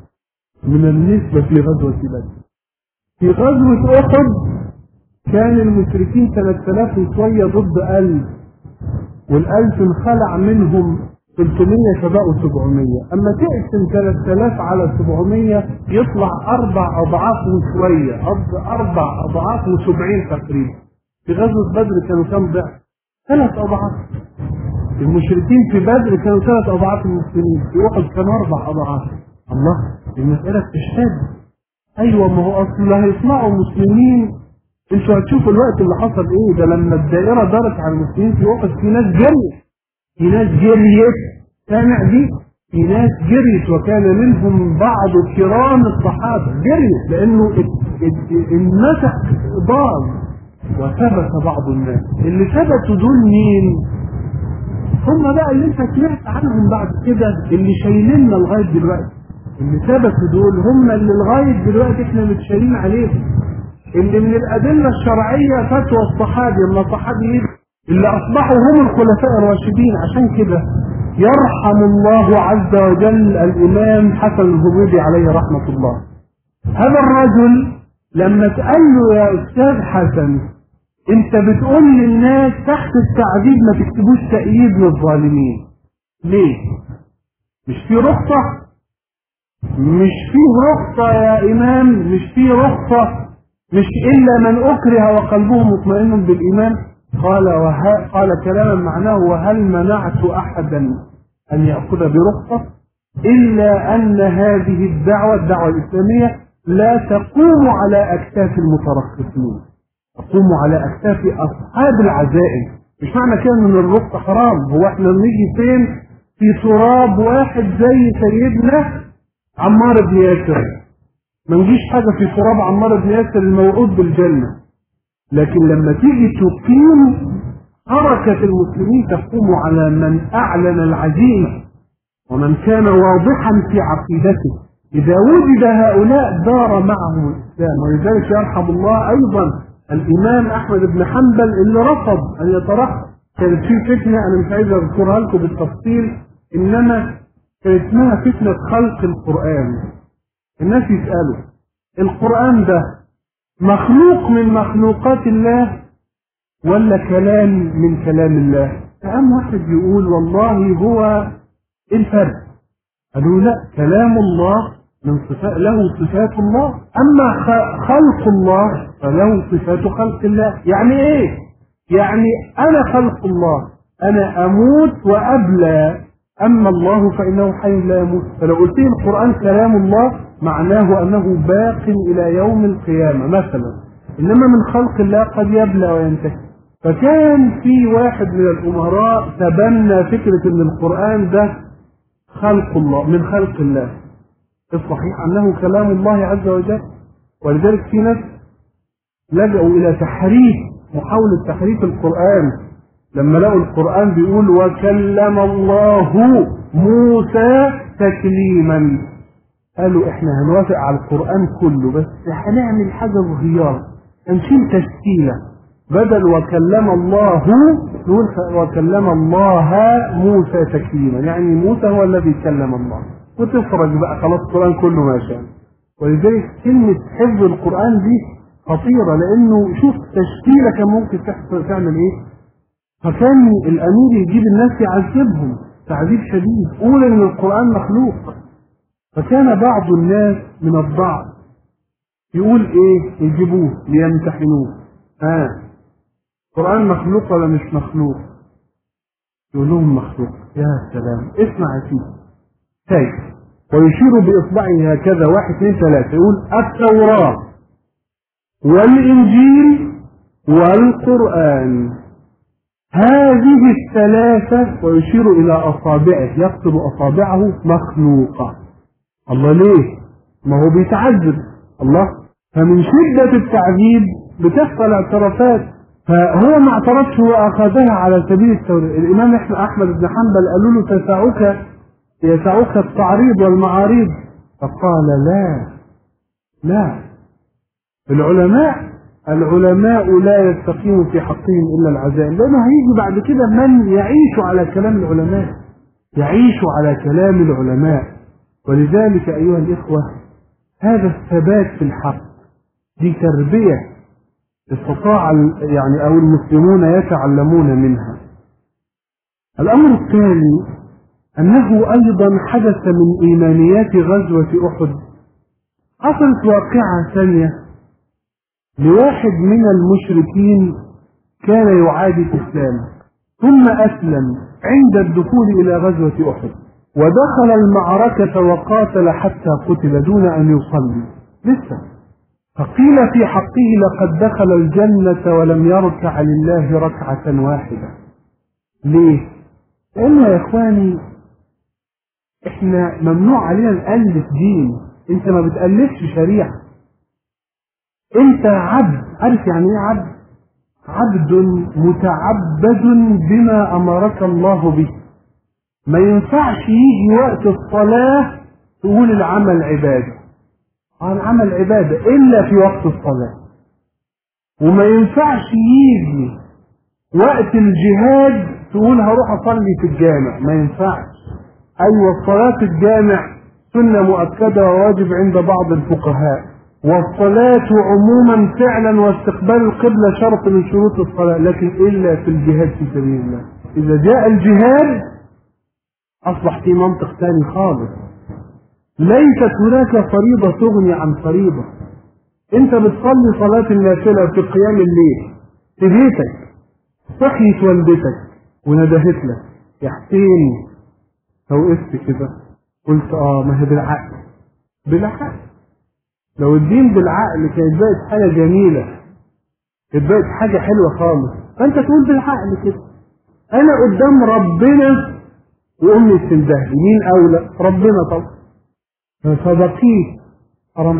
من النسبة في غزوة بدر؟ في غزوة أحد كان المشركين 3000 وشوية ضد 1000، وال1000 انخلع منهم 300 فبقوا 700. أما تقسم 3000 على 700 يطلع 4 أضعاف وشوية، 4 أضعاف و70 تقريبا. في غزوة بدر كانوا كم ضعف؟ 3 أضعاف. المشركين في بدر كانوا 3 أضعاف المسلمين، في أحد كانوا 4 أضعاف. الله، المسألة تشتد. أيوة، ما هو أصل اللي هيصنعوا المسلمين. انتوا هتشوفوا الوقت اللي حصل ايه ده لما الدائرة دارت على المسلمين في وقت في ناس جريت، في ناس جريت، سامع دي؟ في ناس جريت، وكان منهم بعض كرام الصحابة جريت لأنه المسح ضال، وثبت بعض الناس. اللي ثبتوا دول مين؟ هم بقى اللي انت سمعت عنهم بعد كده، اللي شايليننا لغاية دلوقتي. اللي ثبتوا دول هم اللي لغاية دلوقتي احنا متشالين عليهم، اللي من الأدلة الشرعية فتوى الصحابي لما الصحابي اللي أصبحوا هم الخلفاء الراشدين. عشان كده يرحم الله عز وجل الإمام حسن الهضيبي عليه رحمة الله. هذا الرجل لما تقال له: يا أستاذ حسن، أنت بتقول للناس تحت التعذيب ما تكتبوش تأييد للظالمين، ليه؟ مش في رخصة؟ مش فيه رخصة يا إمام، مش فيه رخصة، مش إلا من أكره وقلبه مطمئن بالإيمان. قال كلاما معناه: وهل منعت أحدا أن يأخذ برخصة إلا أن هذه الدعوة الإسلامية لا تقوم على أكتاف المترخصين، تقوم على أكتاف أصحاب العزائم. مش معنى كده أن الرخصة حرام. هو احنا نيجي فين؟ في تراب واحد زي سيدنا عمار بن ياسر، ما نجيش حاجة في تراب عمار بن ياسر الموعود بالجنة. لكن لما تيجي تقيم حركة المسلمين تقوم على من أعلن العزيمة ومن كان واضحا في عقيدته. إذا وجد هؤلاء دار معهم الإسلام. ولذلك يرحم الله أيضا الإمام أحمد بن حنبل اللي رفض أن يترخص. كانت في فتنة أنا مش عايز أذكرها لكم بالتفصيل، إنما كانت اسمها فتنة خلق القرآن. الناس يسألوا: القرآن ده مخلوق من مخلوقات الله ولا كلام من كلام الله؟ فقام واحد يقول والله هو ايه الفرق؟ قالوا لا، كلام الله من صفات له صفات الله، اما خلق الله فله صفات خلق الله. يعني ايه؟ يعني انا خلق الله، انا اموت وابلى، اما الله فانه حي لا يموت. فلو قلت لي القران كلام الله معناه انه باق الى يوم القيامه مثلا، انما من خلق الله قد يبلى وينتهي. فكان في واحد من الامراء تبنى فكره ان القران ده خلق الله، من خلق الله، الصحيح انه كلام الله عز وجل. ولذلك في ناس لجأوا الى تحريف، محاولة تحريف القرآن، لما لقوا القرآن بيقول وكلم الله موسى تكليما، قالوا احنا هنوافق على القرآن كله بس هنعمل حاجة صغيرة، هنشيل تشكيلة، بدل وكلم الله نقول وكلم الله موسى تكليما، يعني موسى هو الذي كلم الله، وتفرج بقى خلاص القرآن كله ماشي. ولذلك كلمة حفظ القرآن دي خطيرة، لأنه شوف تشكيلة كان ممكن تعمل إيه؟ فكان الأمير يجيب الناس يعذبهم تعذيب شديد، قول إن القرآن مخلوق. فكان بعض الناس من الضعف يقول إيه؟ يجيبوه ليمتحنوه، القرآن مخلوق ولا مش مخلوق؟ يقول لهم مخلوق. يا سلام، اسمع يا سيدي، كيف؟ ويشير بإصبعه هكذا 1 2 3، يقول التوراة والإنجيل والقرآن، هذه الثلاثة، ويشير إلى أصابعه، يقصد أصابعه مخلوقة. الله ليه؟ ما هو بيتعذب الله، فمن شدة التعذيب بتحصل اعترافات، فهو ما اعترفش وأخذها على سبيل التورية. الإمام أحمد بن حنبل قالوا له يسعك التعريض والمعاريض، فقال لا، العلماء لا يستقيم في حقهم إلا العزائم، لأنه هيجي بعد كده من يعيش على كلام العلماء، يعيش على كلام العلماء. ولذلك أيها الإخوة هذا الثبات في الحق دي تربية استطاع يعني أو المسلمون يتعلمون منها. الأمر الثاني أنه أيضا حدث من إيمانيات غزوة أحد، حصلت واقعة ثانية لواحد من المشركين كان يعادي الإسلام ثم أسلم عند الدخول إلى غزوة أحد، ودخل المعركة وقاتل حتى قتل دون أن يصلي لسه، فقيل في حقه لقد دخل الجنة ولم يركع لله ركعة واحدة. ليه؟ لأنه يا إخواني إحنا ممنوع علينا نألف دين، أنت ما بتألفش شريعة، أنت عبد. عارف يعني إيه عبد؟ عبد متعبد بما أمرك الله به. ما ينفعش يجي وقت الصلاة تقول العمل عبادة، العمل عبادة إلا في وقت الصلاة. وما ينفعش يجي وقت الجهاد تقول هروح أصلي في الجامع، ما ينفعش. أيوة صلاة الجامع سنة مؤكدة وواجب عند بعض الفقهاء، والصلاة عموما فعلا واستقبال القبلة شرط من شروط الصلاة، لكن إلا في الجهاد في سبيل الله. إذا جاء الجهاد أصبح في منطق ثاني خالص، ليست هناك فريضة تغني عن فريضة. أنت بتصلي صلاة النافلة في قيام الليل في بيتك، صحيت والدتك وندهت لك يا حسين، فوقفت كده قلت ما هي بالعقل. لو الدين بالعقل كانت بقت حاجة جميلة، كانت بقت حاجة حلوة خالص، فأنت تقول بالعقل كده أنا قدام ربنا وأمي تندهلي، مين أولى؟ ربنا طبعا. فبقيت حرام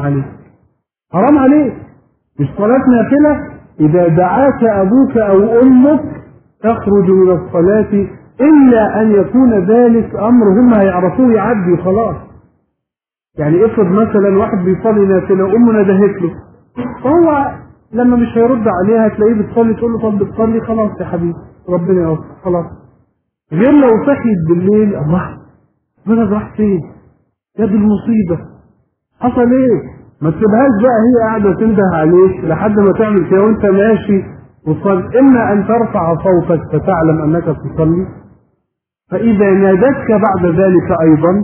عليك مش صلاة نافلة. إذا دعاك أبوك أو أمك تخرج من الصلاة إلا أن يكون ذلك أمر هم هيعرفوه يعدي خلاص. يعني افرض مثلا واحد بيصلي نافلة وأمه ندهت له، فهو لما مش هيرد عليها تلاقيه بتصلي، تقول له طب بتصلي خلاص يا حبيبي ربنا يوفقك خلاص. غير لو صحيت بالليل الله ربنا راح فين؟ يا دي المصيبة حصل ايه؟ ما تسيبهاش بقى هي قاعدة تنده عليك لحد ما تعمل كده وانت ماشي وصل إما أن ترفع صوتك فتعلم أنك تصلي، فإذا نادتك بعد ذلك أيضا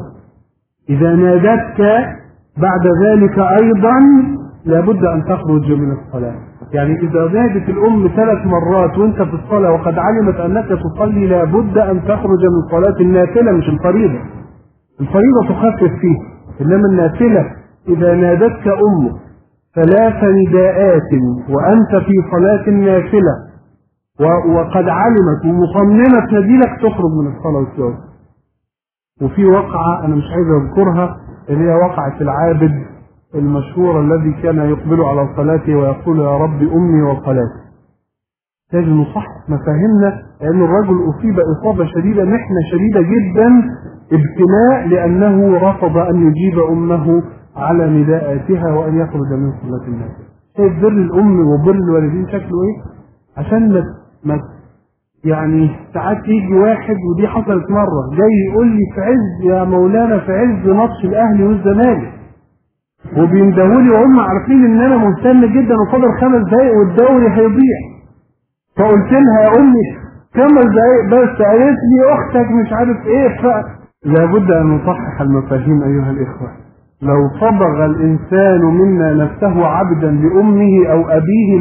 لابد أن تخرج من الصلاة. يعني إذا نادت الأم 3 مرات وأنت في الصلاة وقد علمت أنك تصلي لابد أن تخرج من صلاة النافلة مش الفريضة. الفريضة تخفف فيه، إنما النافلة إذا نادتك أمك 3 نداءات وأنت في صلاة النافلة وقد علمت ومصممة تناديلك تخرج من الصلاة والسجود. وفي وقعة أنا مش عايز أذكرها اللي هي وقعة العابد المشهور الذي كان يقبل على صلاته ويقول يا رب أمي وصلاتي. تجد نصح مفاهيمنا لأن الرجل أصيب إصابة شديدة، محنة شديدة جدا، ابتلاء لأنه رفض أن يجيب أمه على نداءاتها وأن يخرج من صلاة الناس. شايف بر الأم وبر الوالدين شكله إيه؟ عشان ما يعني ساعات يجي واحد، ودي حصلت مرة، جاي يقول لي في عز يا مولانا في عز ماتش الأهلي والزمالك وبيندهولي وهم عارفين إن أنا مهتم جدا وفاضل 5 دقايق والدوري هيضيع. فقلت لها يا أمي 5 دقايق بس، قالت لي أختك مش عارف إيه. لابد أن نصحح المفاهيم أيها الإخوة. لو صبغ الإنسان منا نفسه عبدا لأمه أو أبيه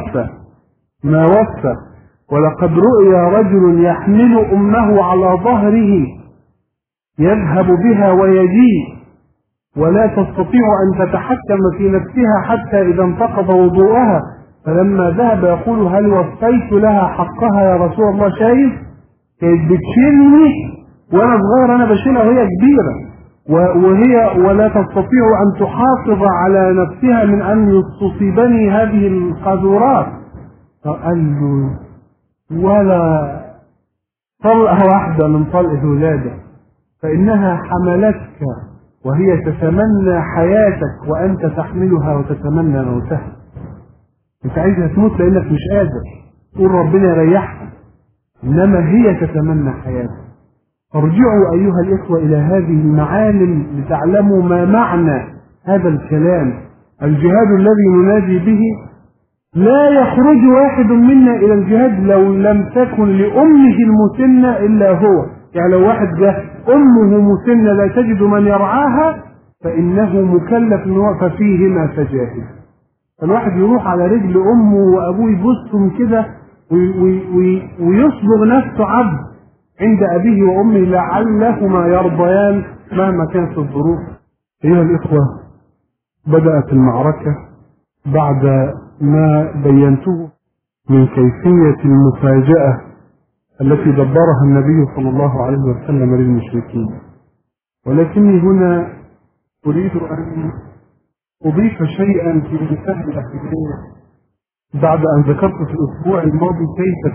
ما وفى. ولقد رؤي رجل يحمل أمه على ظهره يذهب بها ويجيء ولا تستطيع أن تتحكم في نفسها حتى إذا انتقض وضوءها، فلما ذهب يقول هل وفيت لها حقها يا رسول الله؟ شايف كانت بتشيلني وأنا صغير، أنا بشيلها وهي كبيرة وهي ولا تستطيع أن تحافظ على نفسها من أن تصيبني هذه القذورات. فقال له ولا طلقة واحدة من طلق الولادة، فإنها حملتك وهي تتمنى حياتك وأنت تحملها وتتمنى موتها. أنت عايزها تموت لأنك مش قادر تقول ربنا يريحها، إنما هي تتمنى حياتك. ارجعوا أيها الإخوة إلى هذه المعالم لتعلموا ما معنى هذا الكلام. الجهاد الذي ننادي به لا يخرج واحد منا إلى الجهاد لو لم تكن لأمه المسنة إلا هو. يعني لو واحد جه أمه مسنة لا تجد من يرعاها فإنه مكلف ففيهما فجاهد. فالواحد يروح على رجل أمه وأبوه يبصهم كده ويصبغ نفسه عبد عند أبيه وأمه لعلهما يرضيان مهما كانت الظروف. أيها الإخوة، بدأت المعركة بعد ما بينته من كيفية المفاجأة التي دبرها النبي صلى الله عليه وسلم للمشركين. ولكني هنا أريد أن أضيف شيئا في منتهى الأهمية بعد أن ذكرت في الأسبوع الماضي كيف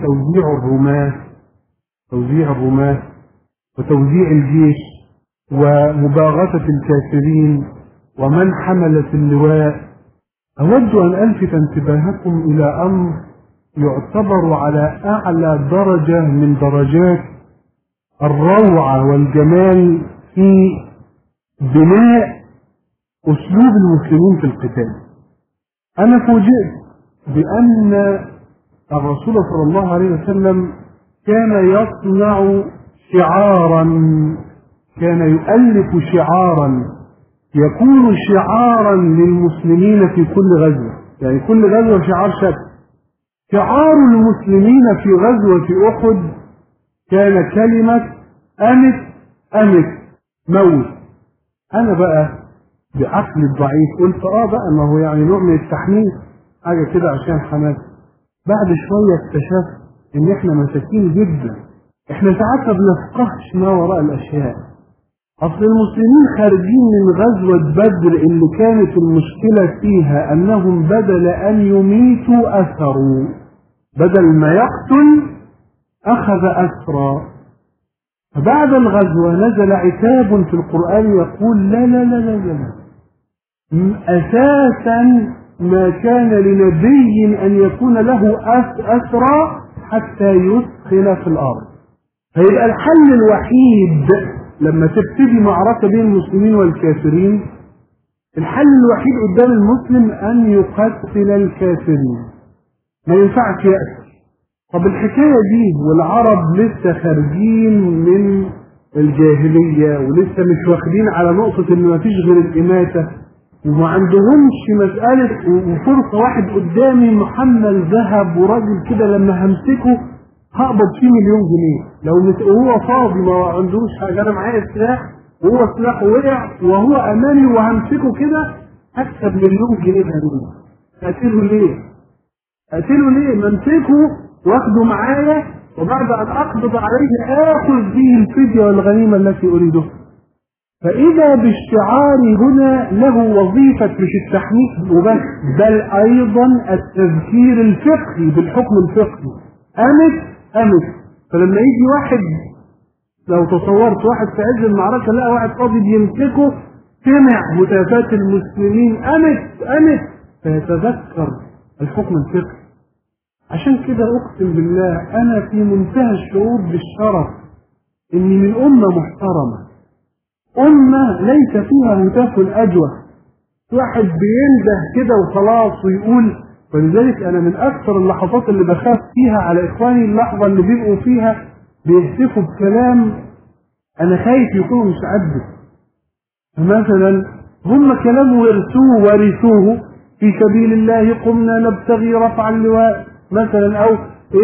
توزيع الرماة وتوزيع الجيش ومباغتة الكافرين ومن حملت اللواء. أود أن ألفت انتباهكم إلى أمر يعتبر على أعلى درجة من درجات الروعة والجمال في بناء أسلوب المسلمين في القتال. أنا فوجئت بأن الرسول صلى الله عليه وسلم كان يصنع شعارا، كان يؤلف شعارا يكون شعارا للمسلمين في كل غزوة. يعني كل غزوة شعار شكل. شعار المسلمين في غزوة أحد كان كلمة أمت موت. أنا بقى بعقل الضعيف قلت بقى ما هو يعني نوع من التحميس حاجة كده عشان حماس. بعد شوية اكتشفت إن إحنا مساكين جدا، إحنا ساعات ما بنفقهش ما وراء الأشياء. أصل المسلمين خارجين من غزوة بدر اللي كانت المشكلة فيها أنهم بدل أن يميتوا أثروا، بدل ما يقتل أخذ أسرى. فبعد الغزوة نزل عتاب في القرآن يقول لا لا لا لا لا، أساسا ما كان لنبي أن يكون له أسرى حتى يدخل في الأرض. فيبقى الحل الوحيد لما تبتدي معركة بين المسلمين والكافرين، الحل الوحيد قدام المسلم أن يقتل الكافرين. ما ينفعش يأتي. طب الحكاية دي والعرب لسه خارجين من الجاهلية ولسه مش واخدين على نقطة ان مفيش غير الإماتة، وما عندهمش مسألة وفرصة واحد قدامي محمل ذهب وراجل كده لما همسكه هقبض فيه مليون جنيه، لو هو فاضي ما عندوش حاجة، انا معايا سلاح وهو سلاحه وقع وهو امامي وهمسكه كده هكسب مليون جنيه هدوم. اقتله ليه؟ اقتله ليه؟ ما امسكه واخده معايا وبعد ان اقبض عليه اخذ به الفدية والغنيمة التي اريدها. فإذا بالشعار هنا له وظيفة مش التحميد وبس، بل أيضا التذكير الفقهي بالحكم الفقهي. أمس فلما يجي واحد، لو تصورت واحد في عز المعركة لقى واحد فاضي بيمسكه، سمع هتافات المسلمين أمس فيتذكر الحكم الفقهي. عشان كده أقسم بالله أنا في منتهى الشعور بالشرف إني من أمة محترمة، أمة ليس فيها هتاف أجوى، واحد بينده كده وخلاص ويقول. ولذلك أنا من أكثر اللحظات اللي بخاف فيها على إخواني اللحظة اللي بيبقوا فيها بيهتفوا بكلام أنا خايف يكونوا مش عدل. مثلا هم كلام ورثوه في سبيل الله قمنا نبتغي رفع اللواء مثلا، أو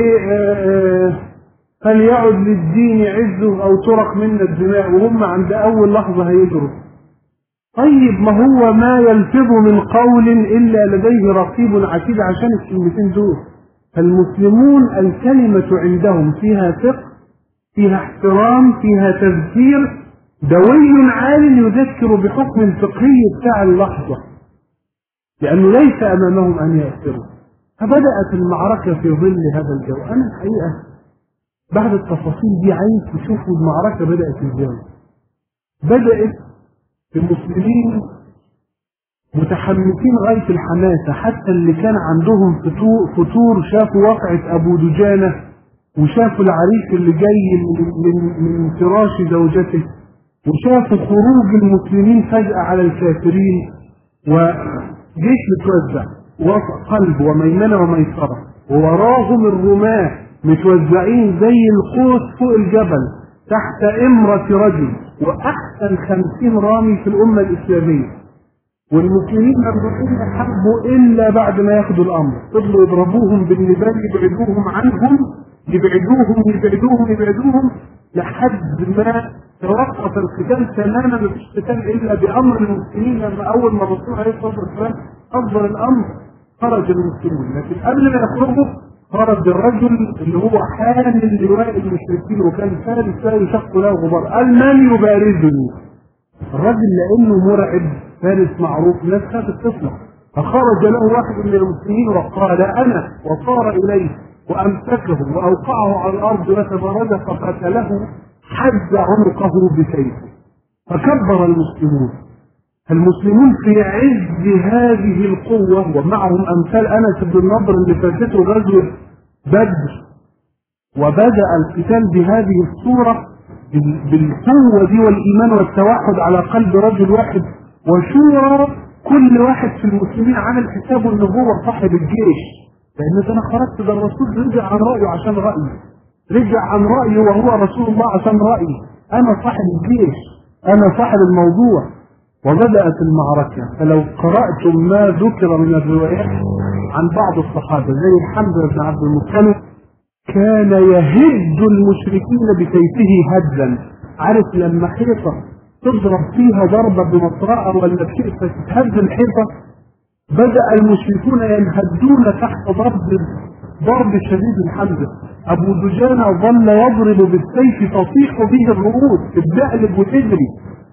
فليعد للدين عزه أو ترك منا الدماء، وهم عند أول لحظة هيجروا. طيب ما هو ما يلفظ من قول إلا لديه رقيب عتيد عشان الكلمتين دول. فالمسلمون الكلمة عندهم فيها فقه، فيها احترام، فيها تذكير، دوي عال يذكر بحكم الفقهي بتاع اللحظة، لأنه ليس أمامهم أن يأثروا. فبدأت المعركة في ظل هذا الجو. أنا الحقيقة بعد التفاصيل دي عايز تشوفوا المعركة بدأت ازاي. بدأت المسلمين متحمسين غاية الحماسة، حتى اللي كان عندهم فتور شافوا واقعة أبو دجانة وشافوا العريس اللي جاي من فراش زوجته، وشافوا خروج المسلمين فجأة على الكافرين وجيش متوزع وسط قلب وميمنة وميسرة، ووراهم الرماة متوزعين زي القوس فوق الجبل تحت إمرة رجل وأحسن 50 رامي في الأمة الإسلامية. والمسلمين ما يحبوا إلا بعد ما ياخدوا الأمر، فضلوا يضربوهم بالنبال يبعدوهم عنهم يبعدوهم لحد ما توقف القتال تماما. مفيش قتال إلا بأمر المسلمين. لما أول ما الرسول عليه الصلاة والسلام أصدر الأمر خرج المسلمون، لكن قبل ما يخرجوا خرج الرجل اللي هو حامل لواء المشركين وكان فارس لا يشق له غبار، قال من يبارزني؟ الرجل لانه مرعب فارس معروف الناس خافت تطلع، فخرج له واحد من المسلمين وقال انا، وصار اليه وامسكه واوقعه على الارض وتبرز فقتله حز عنقه بسيفه. فكبر المسلمون في عز هذه القوة ومعهم أمثال أنس بن النضر اللي فاتته غزوة بدر، وبدأ القتال بهذه الصورة بالقوة دي والإيمان والتوحد على قلب رجل واحد وشورى كل واحد في المسلمين عامل حسابه إنه هو صاحب الجيش، لأن أنا خرجت ده الرسول رجع عن رأيه عشان رأيي، رجع عن رأيه وهو رسول الله عشان رأيي، أنا صاحب الجيش، أنا صاحب الموضوع. وبدأت المعركة. فلو قرأتم ما ذكر من الروايات عن بعض الصحابة زي حمزة بن عبد المطلب كان يهد المشركين بسيفه هدا. عارف لما حيطة تضرب فيها ضربة بمطرقة ولا بشيء فتتهز الحيطة، بدأ المشركون ينهدون تحت ضرب شديد الحمزة. أبو دجانة ظل يضرب بالسيف تطيح به الرؤوس تتدقلب وتجري.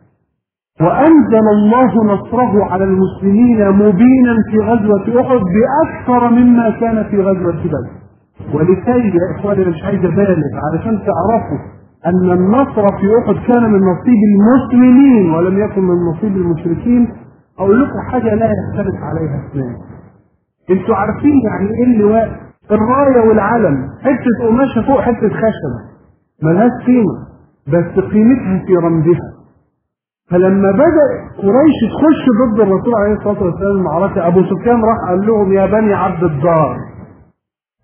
وأنزل الله نصره على المسلمين مبينا في غزوة أحد بأكثر مما كان في غزوة بدر. ولكي يا إخواني مش عايز أبالغ علشان تعرفوا أن النصر في أحد كان من نصيب المسلمين ولم يكن من نصيب المشركين. أقول لكم حاجة لا يختلف عليها اثنين. انتوا عارفين يعني ايه اللواء؟ الراية والعلم، حتة قماشة فوق حتة خشبة ملهاش قيمة، بس قيمتها في رمزها. فلما بدأ قريش تخش ضد الرسول عليه الصلاة والسلام المعركة، أبو سفيان راح قال لهم يا بني عبد الدار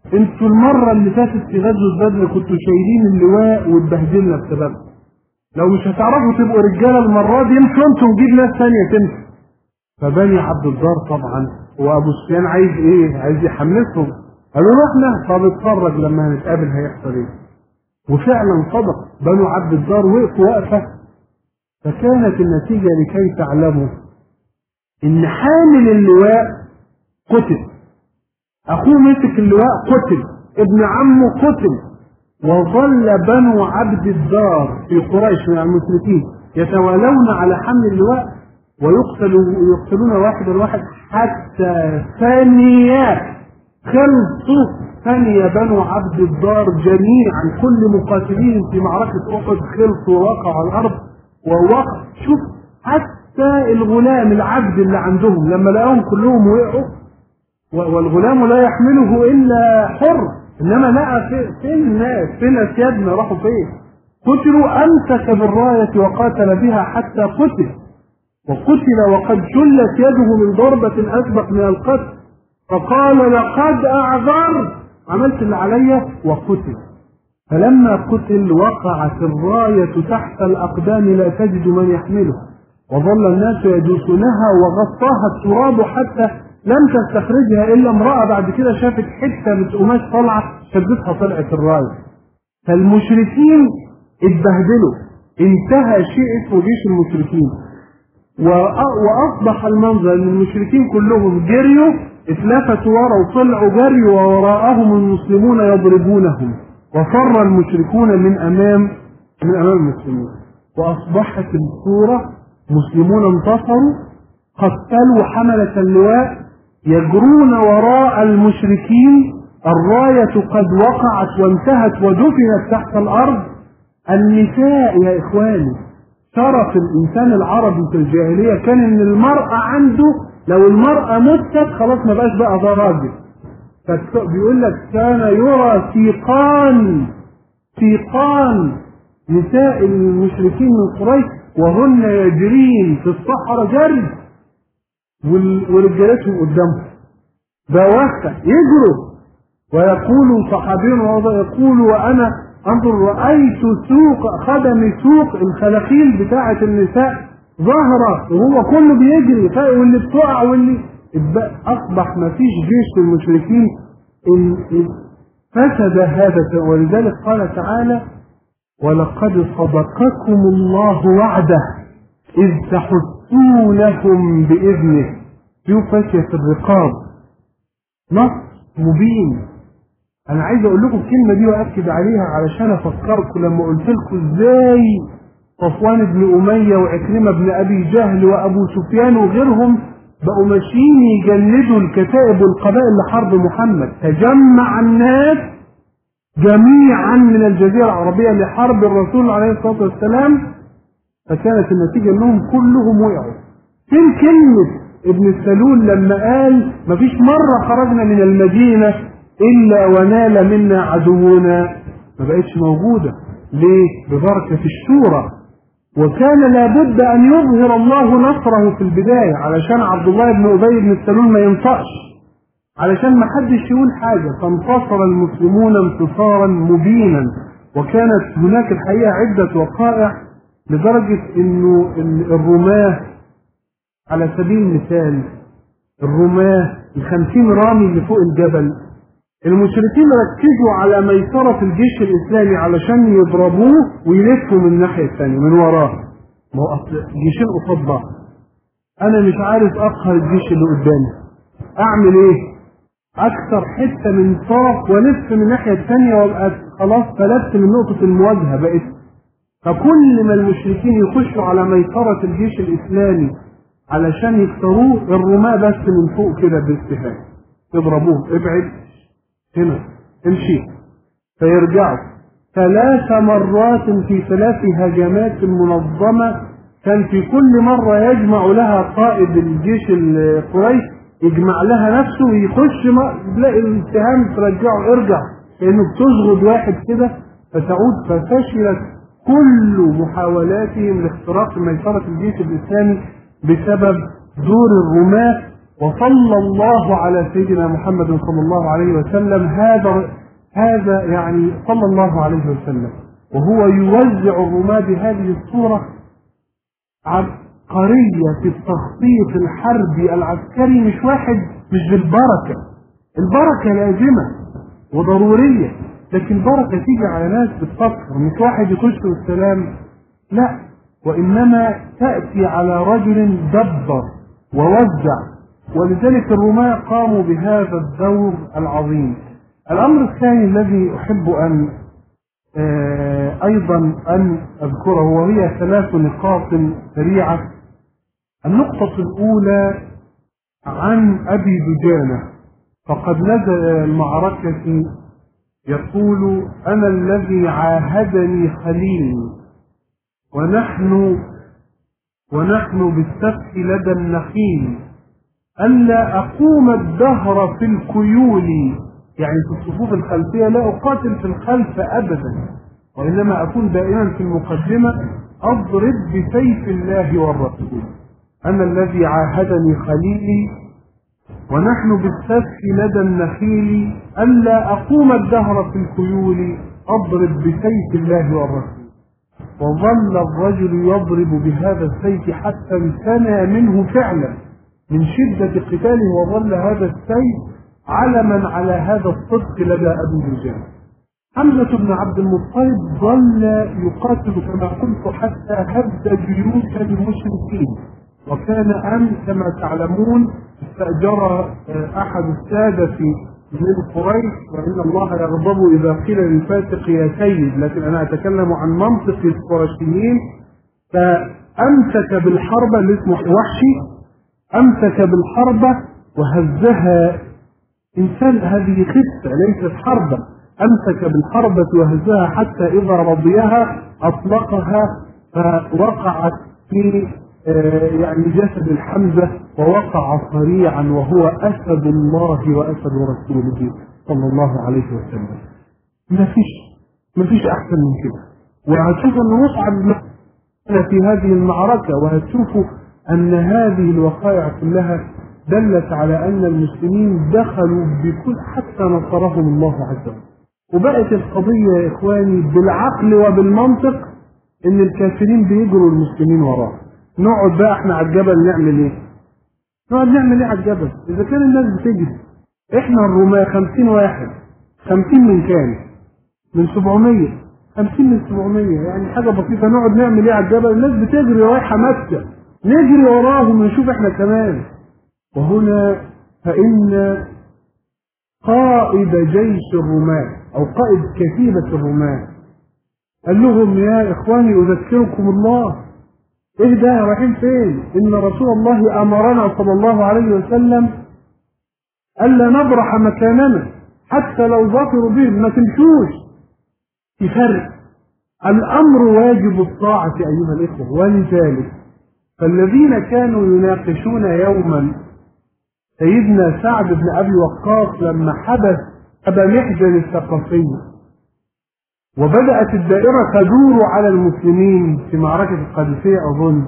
انتوا المرة اللي فاتت في غزوة بدر كنتوا شايلين اللواء واتبهدلنا بسببه، لو مش هتعرفوا تبقوا رجالة المرة دي امشوا انتوا ونجيب ناس ثانية تمشي. فبني عبد الدار طبعا وابو سفيان عايز ايه؟ عايز يحمسهم، قالوا له احنا طب اتفرج لما هنتقابل هيحصل ايه. وفعلا صدق، بنو عبد الدار وقفوا وقفة. فكانت النتيجة لكي تعلموا ان حامل اللواء قتل، اخوه مسك اللواء قتل، ابن عمه قتل، وظل بنو عبد الدار في قريش من المشركين يتوالون على حمل اللواء ويقتلون واحد حتى ثانية خلصوا ثانية بنو عبد الدار جميعا كل مقاتلين في معركة أحد خلصوا ووقعوا على الأرض. ووقع شوف حتى الغلام العبد اللي عندهم لما لقاهم كلهم وقعوا، والغلام لا يحمله إلا حر، إنما لقى فين الناس، فين أسيادنا راحوا فين؟ قتلوا، أمسك بالراية وقاتل بها حتى قتل، وقتل وقد جلت يده من ضربة أسبق من القتل، فقال لقد أعذرت، عملت اللي عليا، وقتل. فلما قتل وقعت الراية تحت الأقدام لا تجد من يحمله، وظل الناس يدوسونها وغطاها التراب حتى لم تستخرجها إلا امرأة بعد كده شافت حتة من قماش طالعة شدتها طلعت الراية. فالمشركين اتبهدلوا، انتهى شيء اسمه جيش المشركين، وأصبح المنظر ان المشركين كلهم جريوا اتلفتوا ورا وطلعوا جريوا ووراءهم المسلمون يضربونهم، وفر المشركون من أمام المسلمين. وأصبحت الصورة مسلمون انتصروا، قتلوا حملة اللواء، يجرون وراء المشركين، الراية قد وقعت وانتهت ودفنت تحت الأرض. النساء يا إخواني، شرف الإنسان العربي في الجاهلية كان إن المرأة عنده لو المرأة متت خلاص ما بقاش بقى ده راجل. بيقول لك كان يرى سيقان نساء المشركين من قريش وهن يجرين في الصحراء جري ورجالتهم قدامهم بواخة يجروا، ويقول صحابيون يقول وأنا انظر رأيت سوق خدم سوق الخلاخيل بتاعة النساء ظهرة وهو كله بيجري، واللي بتقع واللي أصبح ما فيش جيش للمشركين فسد هذا. ولذلك قال تعالى ولقد صدقكم الله وعده إذ تحسونهم بإذنه يفشت الرقاب، نص مبين. أنا عايز أقول لكم الكلمة دي وأكد عليها علشان أفكركم لما قلت لكم إزاي صفوان بن أمية وعكرمة بن أبي جهل وأبو سفيان وغيرهم بقوا ماشيين يجندوا الكتائب والقبائل لحرب محمد. تجمع الناس جميعا من الجزيرة العربية لحرب الرسول عليه الصلاة والسلام، فكانت النتيجة أنهم كلهم وقعوا. فين كلمة ابن السلول لما قال مفيش مرة خرجنا من المدينة إلا ونال منا عدونا؟ ما بقتش موجودة. ليه؟ ببركة الشورى. وكان لابد أن يظهر الله نصره في البداية علشان عبد الله بن أبي بن السلول ما ينطقش، علشان ما حدش يقول حاجة. فانتصر المسلمون انتصارا مبينا، وكانت هناك الحقيقة عدة وقائع لدرجة انه الرماة على سبيل المثال، الرماة 50 رامي اللي فوق الجبل، المشركين ركزوا على ميسرة الجيش الإسلامي علشان يضربوه ويلفوا من الناحية الثانية من وراه. ما هو أصل جيشين قصاد بعض، أنا مش عارف أقهر الجيش اللي قدامي، أعمل إيه؟ أكثر حتة من طرف ولف من الناحية الثانية وابقى خلاص فلت من نقطة المواجهة بقت. فكل ما المشركين يخشوا على ميسرة الجيش الإسلامي علشان يكسروه، الرماة بس من فوق كده باستهاء يضربوه، ابعد هنا امشي، فيرجعوا 3 مرات في 3 هجمات منظمة. كان في كل مرة يجمع لها قائد الجيش القريش، يجمع لها نفسه ويخش تلاقي الاتهام ترجعه ارجع، لانه بتشغل واحد كده فتعود. ففشلت كل محاولاتهم لاختراق ميسرة الجيش الإسلامي بسبب دور الرماة وصلى الله على سيدنا محمد صلى الله عليه وسلم. هذا يعني صلى الله عليه وسلم وهو يوزع الرماة بهذه الصورة عبقرية في التخطيط الحربي العسكري. مش بالبركة، البركة لازمة وضرورية، لكن البركة تيجي على ناس بتفكر، مش واحد يخش والسلام، لا، وإنما تأتي على رجل دبر ووزع. ولذلك الرماة قاموا بهذا الدور العظيم. الأمر الثاني الذي أحب أن أيضا أن أذكره، وهي 3 نقاط سريعة. النقطة الأولى عن أبي دجانة، فقد نزل المعركة يقول: أنا الذي عاهدني خليلي ونحن بالسفح لدى النخيل ألا أقوم الدهر في الكيول، يعني في الصفوف الخلفية لا أقاتل في الخلف أبدا، وإنما أكون دائما في المقدمة أضرب بسيف الله والرسول. أنا الذي عاهدني خليلي ونحن بالسفح لدى النخيل ألا أقوم الدهر في الكيول أضرب بسيف الله والرسول. وظل الرجل يضرب بهذا السيف حتى امتنى منه فعلا من شدة قتاله، وظل هذا السيف علما على هذا الصدق لدى أبي دجانة. حمزة بن عبد المطلب ظل يقاتل كما قلت حتى هد جيوش المشركين، وكان أمس كما تعلمون استأجر أحد السادة من قريش، وإن الله يغضب إذا قيل للفاسق يا سيد، لكن أنا أتكلم عن منطق القرشيين. فأمسك بالحربة اللي اسمه وحشي، أمسك بالحربة وهزها. إنسان هذه خفة ليست حربة. أمسك بالحربة وهزها حتى إذا رضيها أطلقها فوقعت في يعني جسد الحمزة، ووقع صريعا وهو أسد الله وأسد رسوله صلى الله عليه وسلم. ما فيش أحسن من كده. وهتشوف أن مصعب في هذه المعركة، وهتشوفوا أن هذه الوقائع كلها دلت على أن المسلمين دخلوا بكل حتى نصرهم الله عز وجل. وبقت القضية يا إخواني بالعقل وبالمنطق إن الكافرين بيجروا المسلمين وراه. نقعد بقى احنا على الجبل نعمل ايه؟ نقعد نعمل ايه على الجبل؟ إذا كان الناس بتجري، احنا الرماة 50 واحد، 50 من كام؟ من 700، 50 من 700، يعني حاجة بسيطة. نقعد نعمل ايه على الجبل؟ الناس بتجري رايحة مكة، نجري وراهم ونشوف احنا كمان. وهنا فإن قائد جيش الرماة أو قائد كتيبة الرماة قال لهم: يا إخواني أذكركم الله، إيه ده رايحين فين؟ إن رسول الله أمرنا صلى الله عليه وسلم ألا نبرح مكاننا حتى لو ظفروا بهم، ما تمشوش. في فرق، الأمر واجب الطاعة أيها الإخوة. ولذلك فالذين كانوا يناقشون يوما سيدنا سعد بن أبي وقاص لما حدث أبا محجن الثقفي، وبدأت الدائرة تدور على المسلمين في معركة القادسية أظن،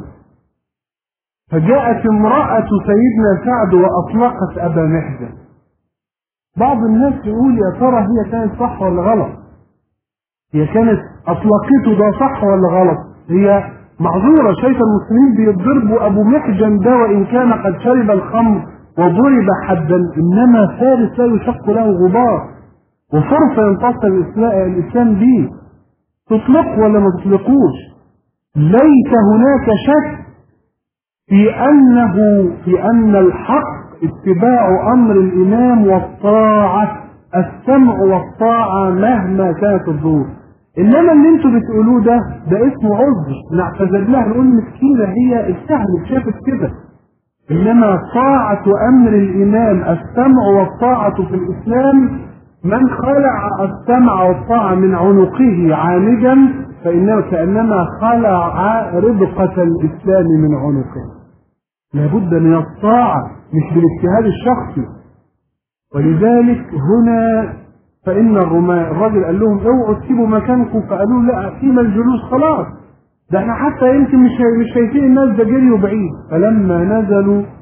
فجاءت امرأة سيدنا سعد وأطلقت أبا محجن. بعض الناس يقول: يا ترى هي كانت صح ولا غلط؟ هي كانت أطلقته ده صح ولا غلط؟ هي معذورة، شايفة المسلمين بيضربوا أبو محجن ده وإن كان قد شرب الخمر وضرب حدا، إنما فارس لا يشق له غبار، وفرصة ينتصر الإسلام به. تطلق ولا ما تطلقوش؟ ليس هناك شك في أن الحق اتباع أمر الإمام والطاعة، السمع والطاعة مهما كانت الظروف. إنما اللي انتوا بتقولوه ده اسمه عذر، نعتذر لها نقول مسكينة هي استهلت شافت كده. إنما طاعة أمر الإمام، السمع والطاعة في الإسلام، من خلع السمع والطاعة من عنقه عامدا فإنه كأنما خلع ربقة الإسلام من عنقه. لابد من الطاعة مش بالاجتهاد الشخصي. ولذلك هنا فإن الرماة الرجل قال لهم: اوعوا تسيبوا مكانكم، فقالوا: لا، فيما الجلوس خلاص، ده احنا حتى يمكن مش شايفين الناس، ده جريوا بعيد. فلما نزلوا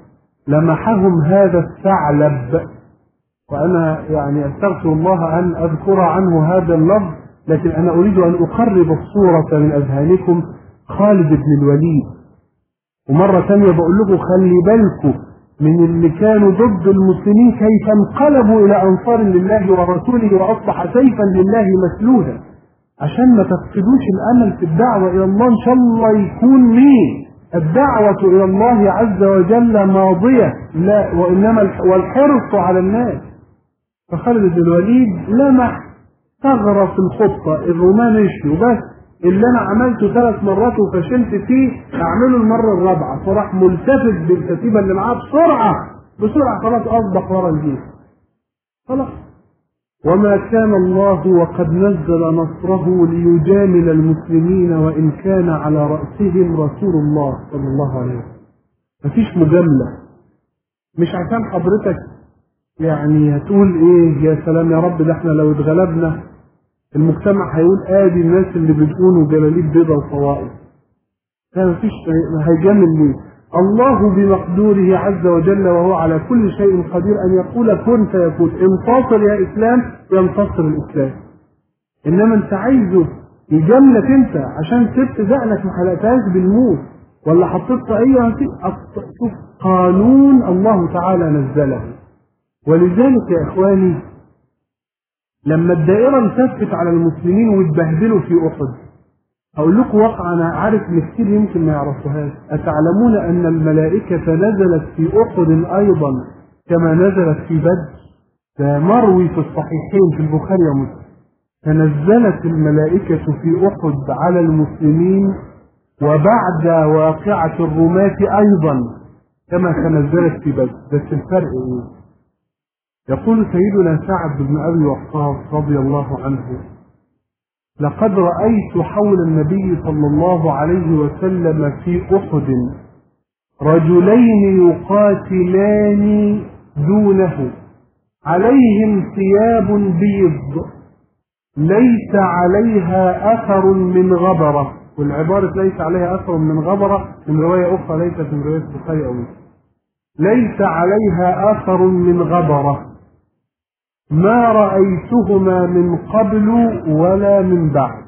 لمحهم هذا الثعلب. وأنا يعني أستغفر الله أن أذكر عنه هذا اللفظ، لكن أنا أريد أن أقرب الصورة من أذهانكم. خالد بن الوليد، ومرة ثانية بقول لكم خلي بالكم من اللي كانوا ضد المسلمين كيف انقلبوا إلى أنصار لله ورسوله وأصبح سيفا لله مسلولا، عشان ما تفقدوش الأمل في الدعوة إلى الله. إن شاء الله يكون مين الدعوة إلى الله عز وجل ماضية، لا وإنما والحرص على الناس. فخالد بن الوليد لمح ثغرة في الخطة، الرومان مشوا بس اللي أنا عملته 3 مرات وفشلت فيه أعمله المرة الرابعة، فراح ملتفت بالكتيبة اللي معاه بسرعة خلاص أصبح ورا الجيش خلاص. وما كان الله وقد نزل نصره ليجامل المسلمين وإن كان على رأسهم رسول الله صلى الله عليه وسلم. مفيش مجاملة، مش عشان حضرتك يعني هتقول ايه يا سلام يا رب ده احنا لو اتغلبنا المجتمع هيقول ادي الناس اللي بتكونوا جلاليب بيضة وصوائب. لا مفيش، هيجامل ليه؟ الله بمقدوره عز وجل وهو على كل شيء قدير ان يقول كن فيكون. انتصر يا اسلام ينتصر الاسلام. انما انت عايزه يجاملك انت عشان سبت دقنك ما حلقتهاش بالموت ولا حطيت طاقية. شوف قانون الله تعالى نزله. ولذلك يا اخواني لما الدائرة انتفت على المسلمين واتبهدلوا في احد، هقول لكم واقع انا عارف ان كتير يمكن ما يعرفوهاش. اتعلمون ان الملائكة نزلت في احد ايضا كما نزلت في بدر؟ ده مروي في الصحيحين في البخاري ومسلم. تنزلت الملائكة في احد على المسلمين وبعد واقعة الرماة ايضا كما تنزلت في بدر. بس الفرق ايه؟ يقول سيدنا سعد بن ابي وقاص رضي الله عنه: لقد رأيت حول النبي صلى الله عليه وسلم في أحد رجلين يقاتلان دونه عليهم ثياب بيض ليس عليها أثر من غبرة. والعبارة ليس عليها أثر من غبرة من رواية أخرى ليست من رواية البخاري أو مسلم. ليس عليها أثر من غبرة ما رأيتهما من قبل ولا من بعد.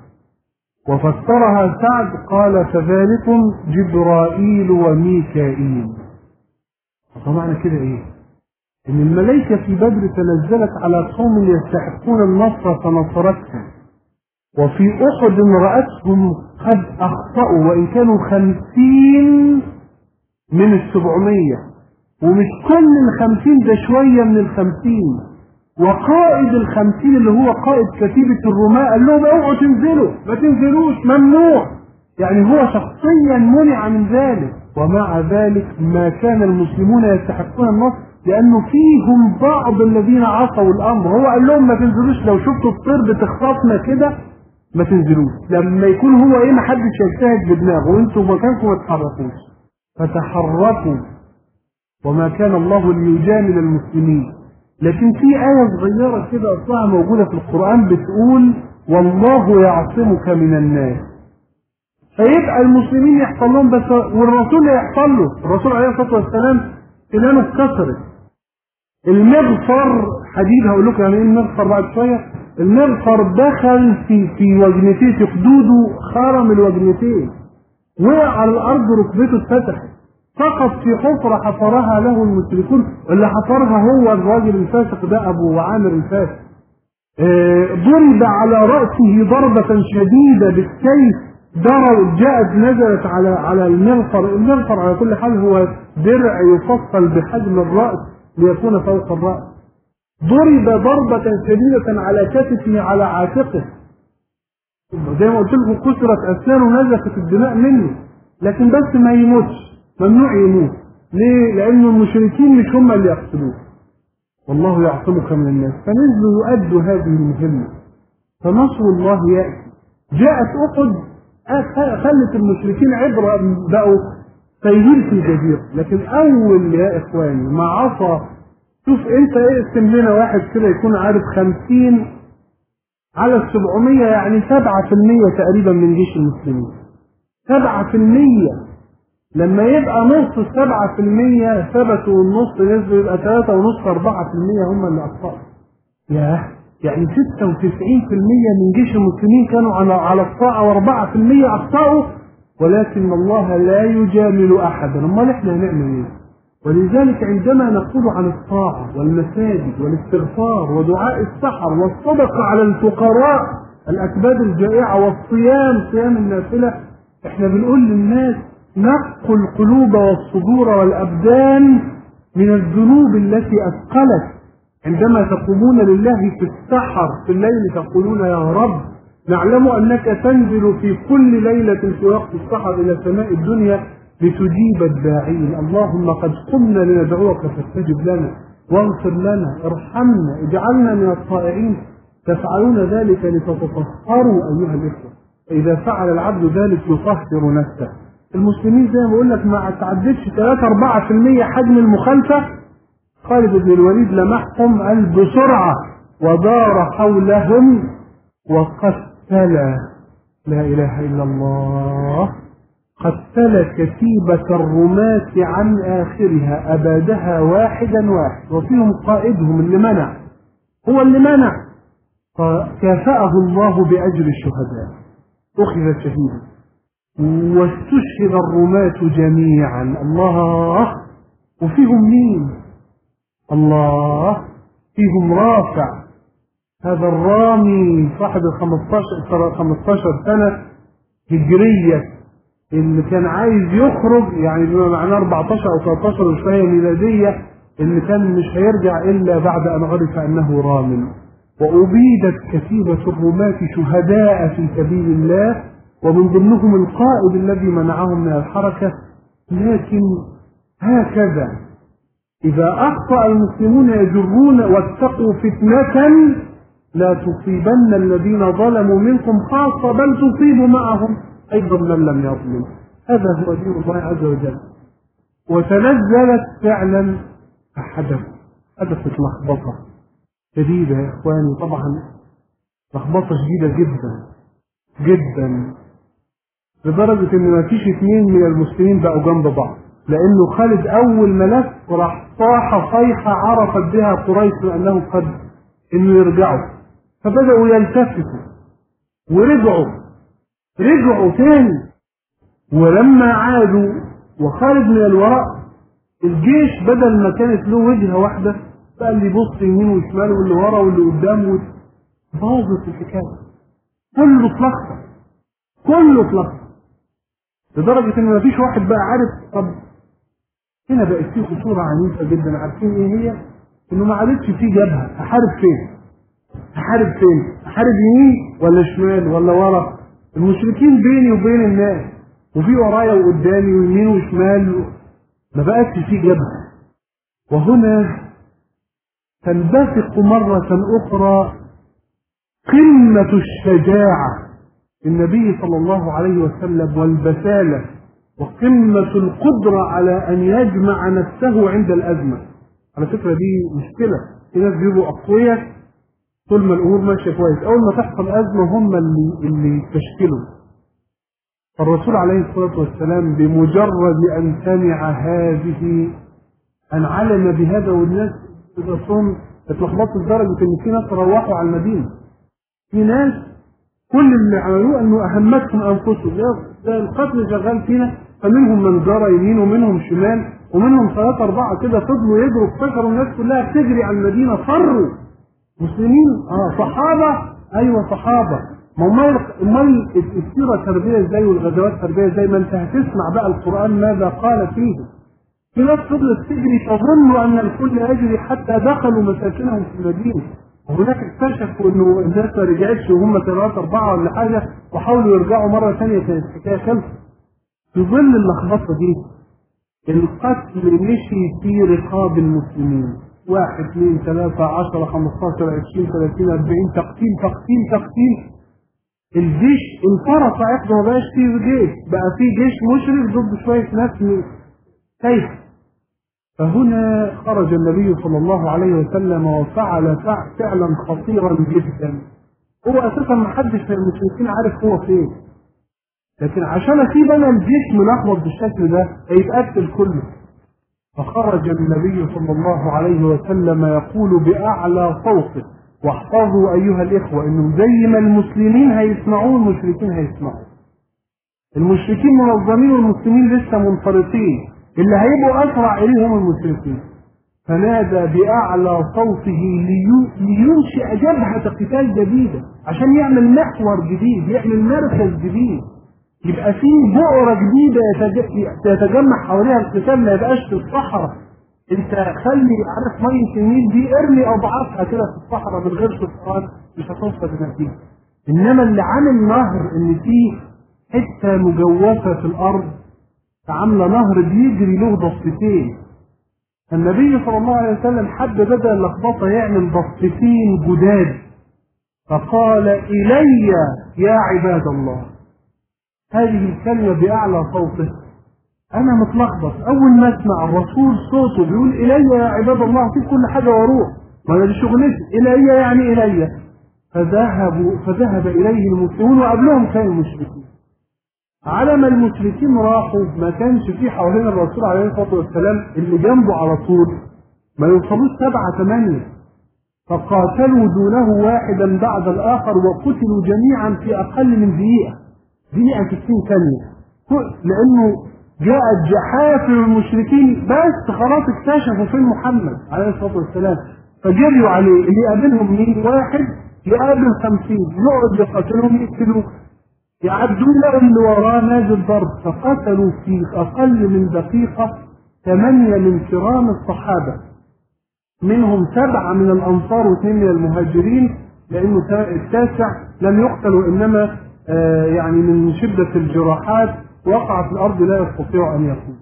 وفسرها سعد قال: فذلكم جبرائيل وميكائيل. فمعنى كده ايه؟ ان الملائكة في بدر تنزلت على قوم يستحقون النصر فنصرتهم، وفي احد رأتهم قد اخطأوا وان كانوا 50 من 700، ومش كل 50 ده شوية من 50. وقائد 50 اللي هو قائد كتيبة الرماة قال لهم: اوعوا تنزلوا، ما تنزلوش، ممنوع. يعني هو شخصيا منع من ذلك. ومع ذلك ما كان المسلمون يستحقون النصر لانه فيهم بعض الذين عصوا الامر. هو قال لهم ما تنزلوش، لو شفتوا الطير بتخطفنا كده ما تنزلوش. لما يكون هو ايه محدش يجتهد بدماغه وانتوا مكانكم ما تتحركوش. فتحركوا وما كان الله ليجامل المسلمين. لكن في آية صغيرة كده أصلها موجودة في القرآن بتقول: والله يعصمك من الناس. فيبقى المسلمين يحصل لهم بس والرسول يحصل له. الرسول عليه الصلاة والسلام سنانه اتكسرت. المغفر حديد، هقول لكم يعني ايه المغفر بعد شوية. المغفر دخل في وجنتيه، في خدوده خرم الوجنتين، وقع على الأرض، ركبته اتفتحت. فقط في حفرة حفرها له المشركون، اللي حفرها هو الراجل الفاسق ده أبو عامر الفاسق. ضرب على رأسه ضربة شديدة بالسيف، جاءت نزلت على المغفر. المغفر على كل حال هو درع يفصل بحجم الرأس ليكون فوق الرأس. ضرب ضربة شديدة على كتفه على عاتقه، زي ما قلت لكم كسرت أسنانه نزفت الدماء منه، لكن بس ما يموتش، ممنوع يموت. ليه؟ لأنه المشركين مش هم اللي يقتلوه. والله يعصمك من الناس. فنزلوا يؤدوا هذه المهمة، فنصر الله يأتي. جاءت أحد خلت المشركين عبرة، بقوا سيدين في الجزيرة. لكن أول يا إخواني ما عصى، شوف أنت اقسم لنا واحد كده يكون عارف 50 على 700، يعني 7% تقريبا من جيش المسلمين. 7%. لما يبقى نص 7% ثبتوا والنص نزلوا، يبقى 3.5 4% هم اللي أخطأوا. يعني 96% من جيش المسلمين كانوا على الطاعة و4% أخطأوا، ولكن الله لا يجامل أحدا. امال احنا هنعمل ايه؟ ولذلك عندما نقول عن الطاعة والمساجد والاستغفار ودعاء السحر والصدقة على الفقراء الأكباد الجائعة والصيام، صيام النافلة، احنا بنقول للناس نقوا القلوب والصدور والأبدان من الذنوب التي أثقلت. عندما تقومون لله في السحر في الليل تقولون يا رب نعلم أنك تنزل في كل ليلة في وقت السحر إلى سماء الدنيا لتجيب الداعين. اللهم قد قمنا لندعوك فاستجب لنا واغفر لنا ارحمنا اجعلنا من الطائعين. تفعلون ذلك لتتطهروا أيها الإخوة. فإذا فعل العبد ذلك يطهر نفسه. المسلمين زي ما بقول لك ما تعدتش 3-4% حجم المخالفة. خالد بن الوليد لمحهم قال بسرعة ودار حولهم وقتل، لا إله إلا الله، قتل كتيبة الرماة عن آخرها أبادها واحدا واحد، وفيهم قائدهم اللي منع، هو اللي منع، فكافأه الله بأجر الشهداء، أخذ شهيدا. واستشهد الرماة جميعا. الله. وفيهم مين؟ الله. فيهم رافع، هذا الرامي صاحب 15 سنة هجرية اللي كان عايز يخرج، يعني بما معناه 14 أو 13 وشوية ميلادية، اللي كان مش هيرجع إلا بعد أن عرف أنه رام. وأبيدت كتيبة الرماة شهداء في سبيل الله، ومن ضمنهم القائد الذي منعهم من الحركة. لكن هكذا إذا أخطأ المسلمون يجرون واتقوا فتنة لا تصيبن الذين ظلموا منكم خاصة بل تصيب معهم أيضا من لم يظلم. هذا هو دين الله عز وجل. وتنزلت فعلا حدثت لخبطة شديدة يا إخواني، طبعا لخبطة شديدة جدا جدا، لدرجة إن ما فيش 2 من المسلمين بقوا جنب بعض، لأنه خالد أول ملف راح صاح صيحة عرفت بها قريش أنه قد إنه يرجعوا، فبدأوا يلتفتوا ورجعوا تاني. ولما عادوا وخالد من الوراء، الجيش بدل ما كانت له وجهة واحدة بقى اللي يبص يمين وشمال واللي ورا واللي قدام، باظت الحكاية، كله اتلخبط لدرجة ان مفيش واحد بقى عارف. طب هنا بقت فيه خطورة عنيفة جدا. عارفين ايه هي؟ انه ما عادتش فيه جبهة. احارب فين؟ احارب يمين ولا شمال ولا ورا؟ المشركين بيني وبين الناس، وفي ورايا وقدامي ويمين وشمال، ما بقتش فيه جبهة. وهنا تنبثق مرة اخرى قمة الشجاعة النبي صلى الله عليه وسلم والبسالة، وقمة القدرة على أن يجمع نفسه عند الأزمة. على فكرة دي مشكلة، في ناس بيبقوا أقوياء طول ما الأمور ماشية كويس، أول ما تحصل أزمة هم اللي تشكلوا. الرسول عليه الصلاة والسلام بمجرد أن سمع هذه، أن علم بهذا، والناس الرسول اتلخبطوا لدرجة إن في ناس روحوا على المدينة. في ناس كل اللي عملوه انه اهمتهم انفسهم، ده القتل شغال فينا، فمنهم من جرى يمين ومنهم شمال ومنهم 3-4 كده فضلوا يجروا، افتكروا الناس كلها بتجري على المدينه، فروا مسلمين. صحابه، ايوه صحابه. امال السيره تربيه ازاي والغزوات تربيه ازاي؟ ما انت هتسمع بقى القران ماذا قال فيه. في ناس فضلت تجري تظن ان الكل يجري حتى دخلوا مساكنهم في المدينه، وهناك اكتشفوا انه الناس ما رجعتش وهم 3-4 ولا حاجه، وحاولوا يرجعوا مره ثانيه، كانت الحكايه خلصت. في ظل اللخبطه دي القتل مشي في رقاب المسلمين، 1 2 3 10 15 20 30 40، تقتيل. الجيش انفرط، احنا ما بقاش فيه جيش، بقى فيه جيش مشرك ضد شويه ناس كيف. فهنا خرج النبي صلى الله عليه وسلم وفعل فعلا خطيرا جدا. هو اساسا ما حدش من المشركين عارف هو فين، لكن عشان اسيب انا الجيش ملخبط بالشكل ده هيتقتل كله. فخرج النبي صلى الله عليه وسلم يقول باعلى صوته، واحفظوا ايها الاخوه انه زي ما المسلمين هيسمعون المشركين هيسمعوا. المشركين منظمين والمسلمين لسه منفرطين، اللي هيبقوا اسرع اليه هم المشركين. فنادى باعلى صوته لينشئ جبهه قتال جديده، عشان يعمل محور جديد، يعمل مركز جديد، يبقى فيه بؤره جديده يتجمع حواليها القتال، ما يبقاش في الصحراء. انت خلي عارف ميه النيل دي ارمي اضعافها كده في الصحراء من غير سلطان مش هتوصل لنتيجه. انما اللي عامل نهر ان فيه حته مجوفه في الارض عامله نهر بيجري له ضفتين. النبي صلى الله عليه وسلم حب بدل اللخبطه يعمل ضفتين جداد، فقال الي يا عباد الله. هذه الكلمه باعلى صوته. انا متلخبط، اول ما اسمع الرسول صوته بيقول الي يا عباد الله في كل حاجه واروح، ما دي شغلتي، الي يعني الي. فذهب اليه المسلمون وقبلهم كانوا المشركين. على ما المشركين راحوا ما كانش في حوالين الرسول عليه الصلاه والسلام اللي جنبه على طول ما يوصلوش 7 8، فقاتلوا دونه واحدا بعد الاخر وقتلوا جميعا في اقل من دقيقه 60 ثانيه، لانه جاءت جحافل المشركين بس خلاص اكتشفوا فين محمد عليه الصلاه والسلام، فجريوا عليه. اللي يقابلهم مين؟ واحد يقابل 50، يقعد يقاتلهم يقتلوه، يعدوا له اللي وراه نازل ضرب. فقتلوا في اقل من دقيقه 8 من كرام الصحابه، منهم 7 من الانصار و2 من المهاجرين، لانه التاسع لم يقتل وانما يعني من شده الجراحات وقع في الارض لا يستطيع ان يقوم.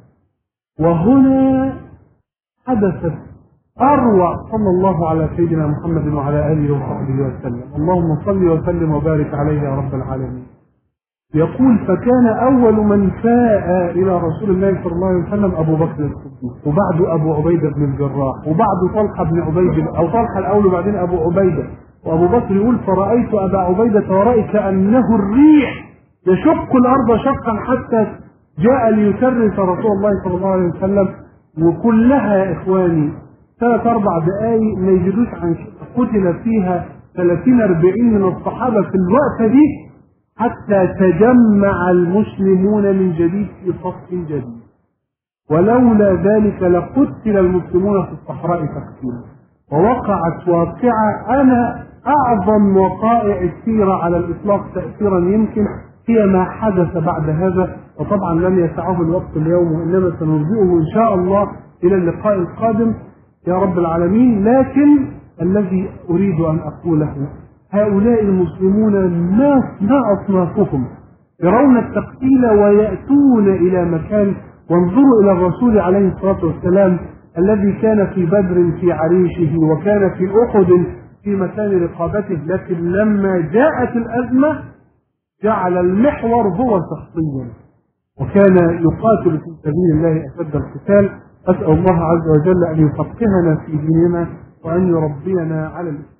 وهنا حدثت اروع صلى الله على سيدنا محمد وعلى اله وصحبه وسلم. اللهم صل وسلم وبارك عليه يا رب العالمين. يقول فكان اول من فاء الى رسول الله صلى الله عليه وسلم ابو بكر الصديق، وبعده ابو عبيده بن الجراح، وبعده طلحه بن عبيد او طلحه الاول وبعدين ابو عبيده. وابو بكر يقول فرايت ابا عبيده وراي كانه الريح يشق الارض شقا حتى جاء ليكرس رسول الله صلى الله عليه وسلم. وكلها يا اخواني 3-4 دقائق ما يجدوش عن قتل فيها 30-40 من الصحابه في الوقفه دي، حتى تجمع المسلمون من جديد في صف جديد. ولولا ذلك لقتل المسلمون في الصحراء تقتيلا. ووقعت واقعة أنا أعظم وقائع السيرة على الإطلاق تأثيرا يمكن هي ما حدث بعد هذا، وطبعا لم يسعه الوقت اليوم وإنما سنرجئه إن شاء الله إلى اللقاء القادم يا رب العالمين. لكن الذي أريد أن أقوله هؤلاء المسلمون ما أصنافهم يرون التقتيل ويأتون إلى مكان. وانظروا إلى الرسول عليه الصلاة والسلام الذي كان في بدر في عريشه وكان في أحد في مكان رقابته، لكن لما جاءت الأزمة جعل المحور هو شخصيا وكان يقاتل في سبيل الله أشد القتال. أسأل الله عز وجل أن يفقهنا في ديننا وأن يربينا على الإسلام.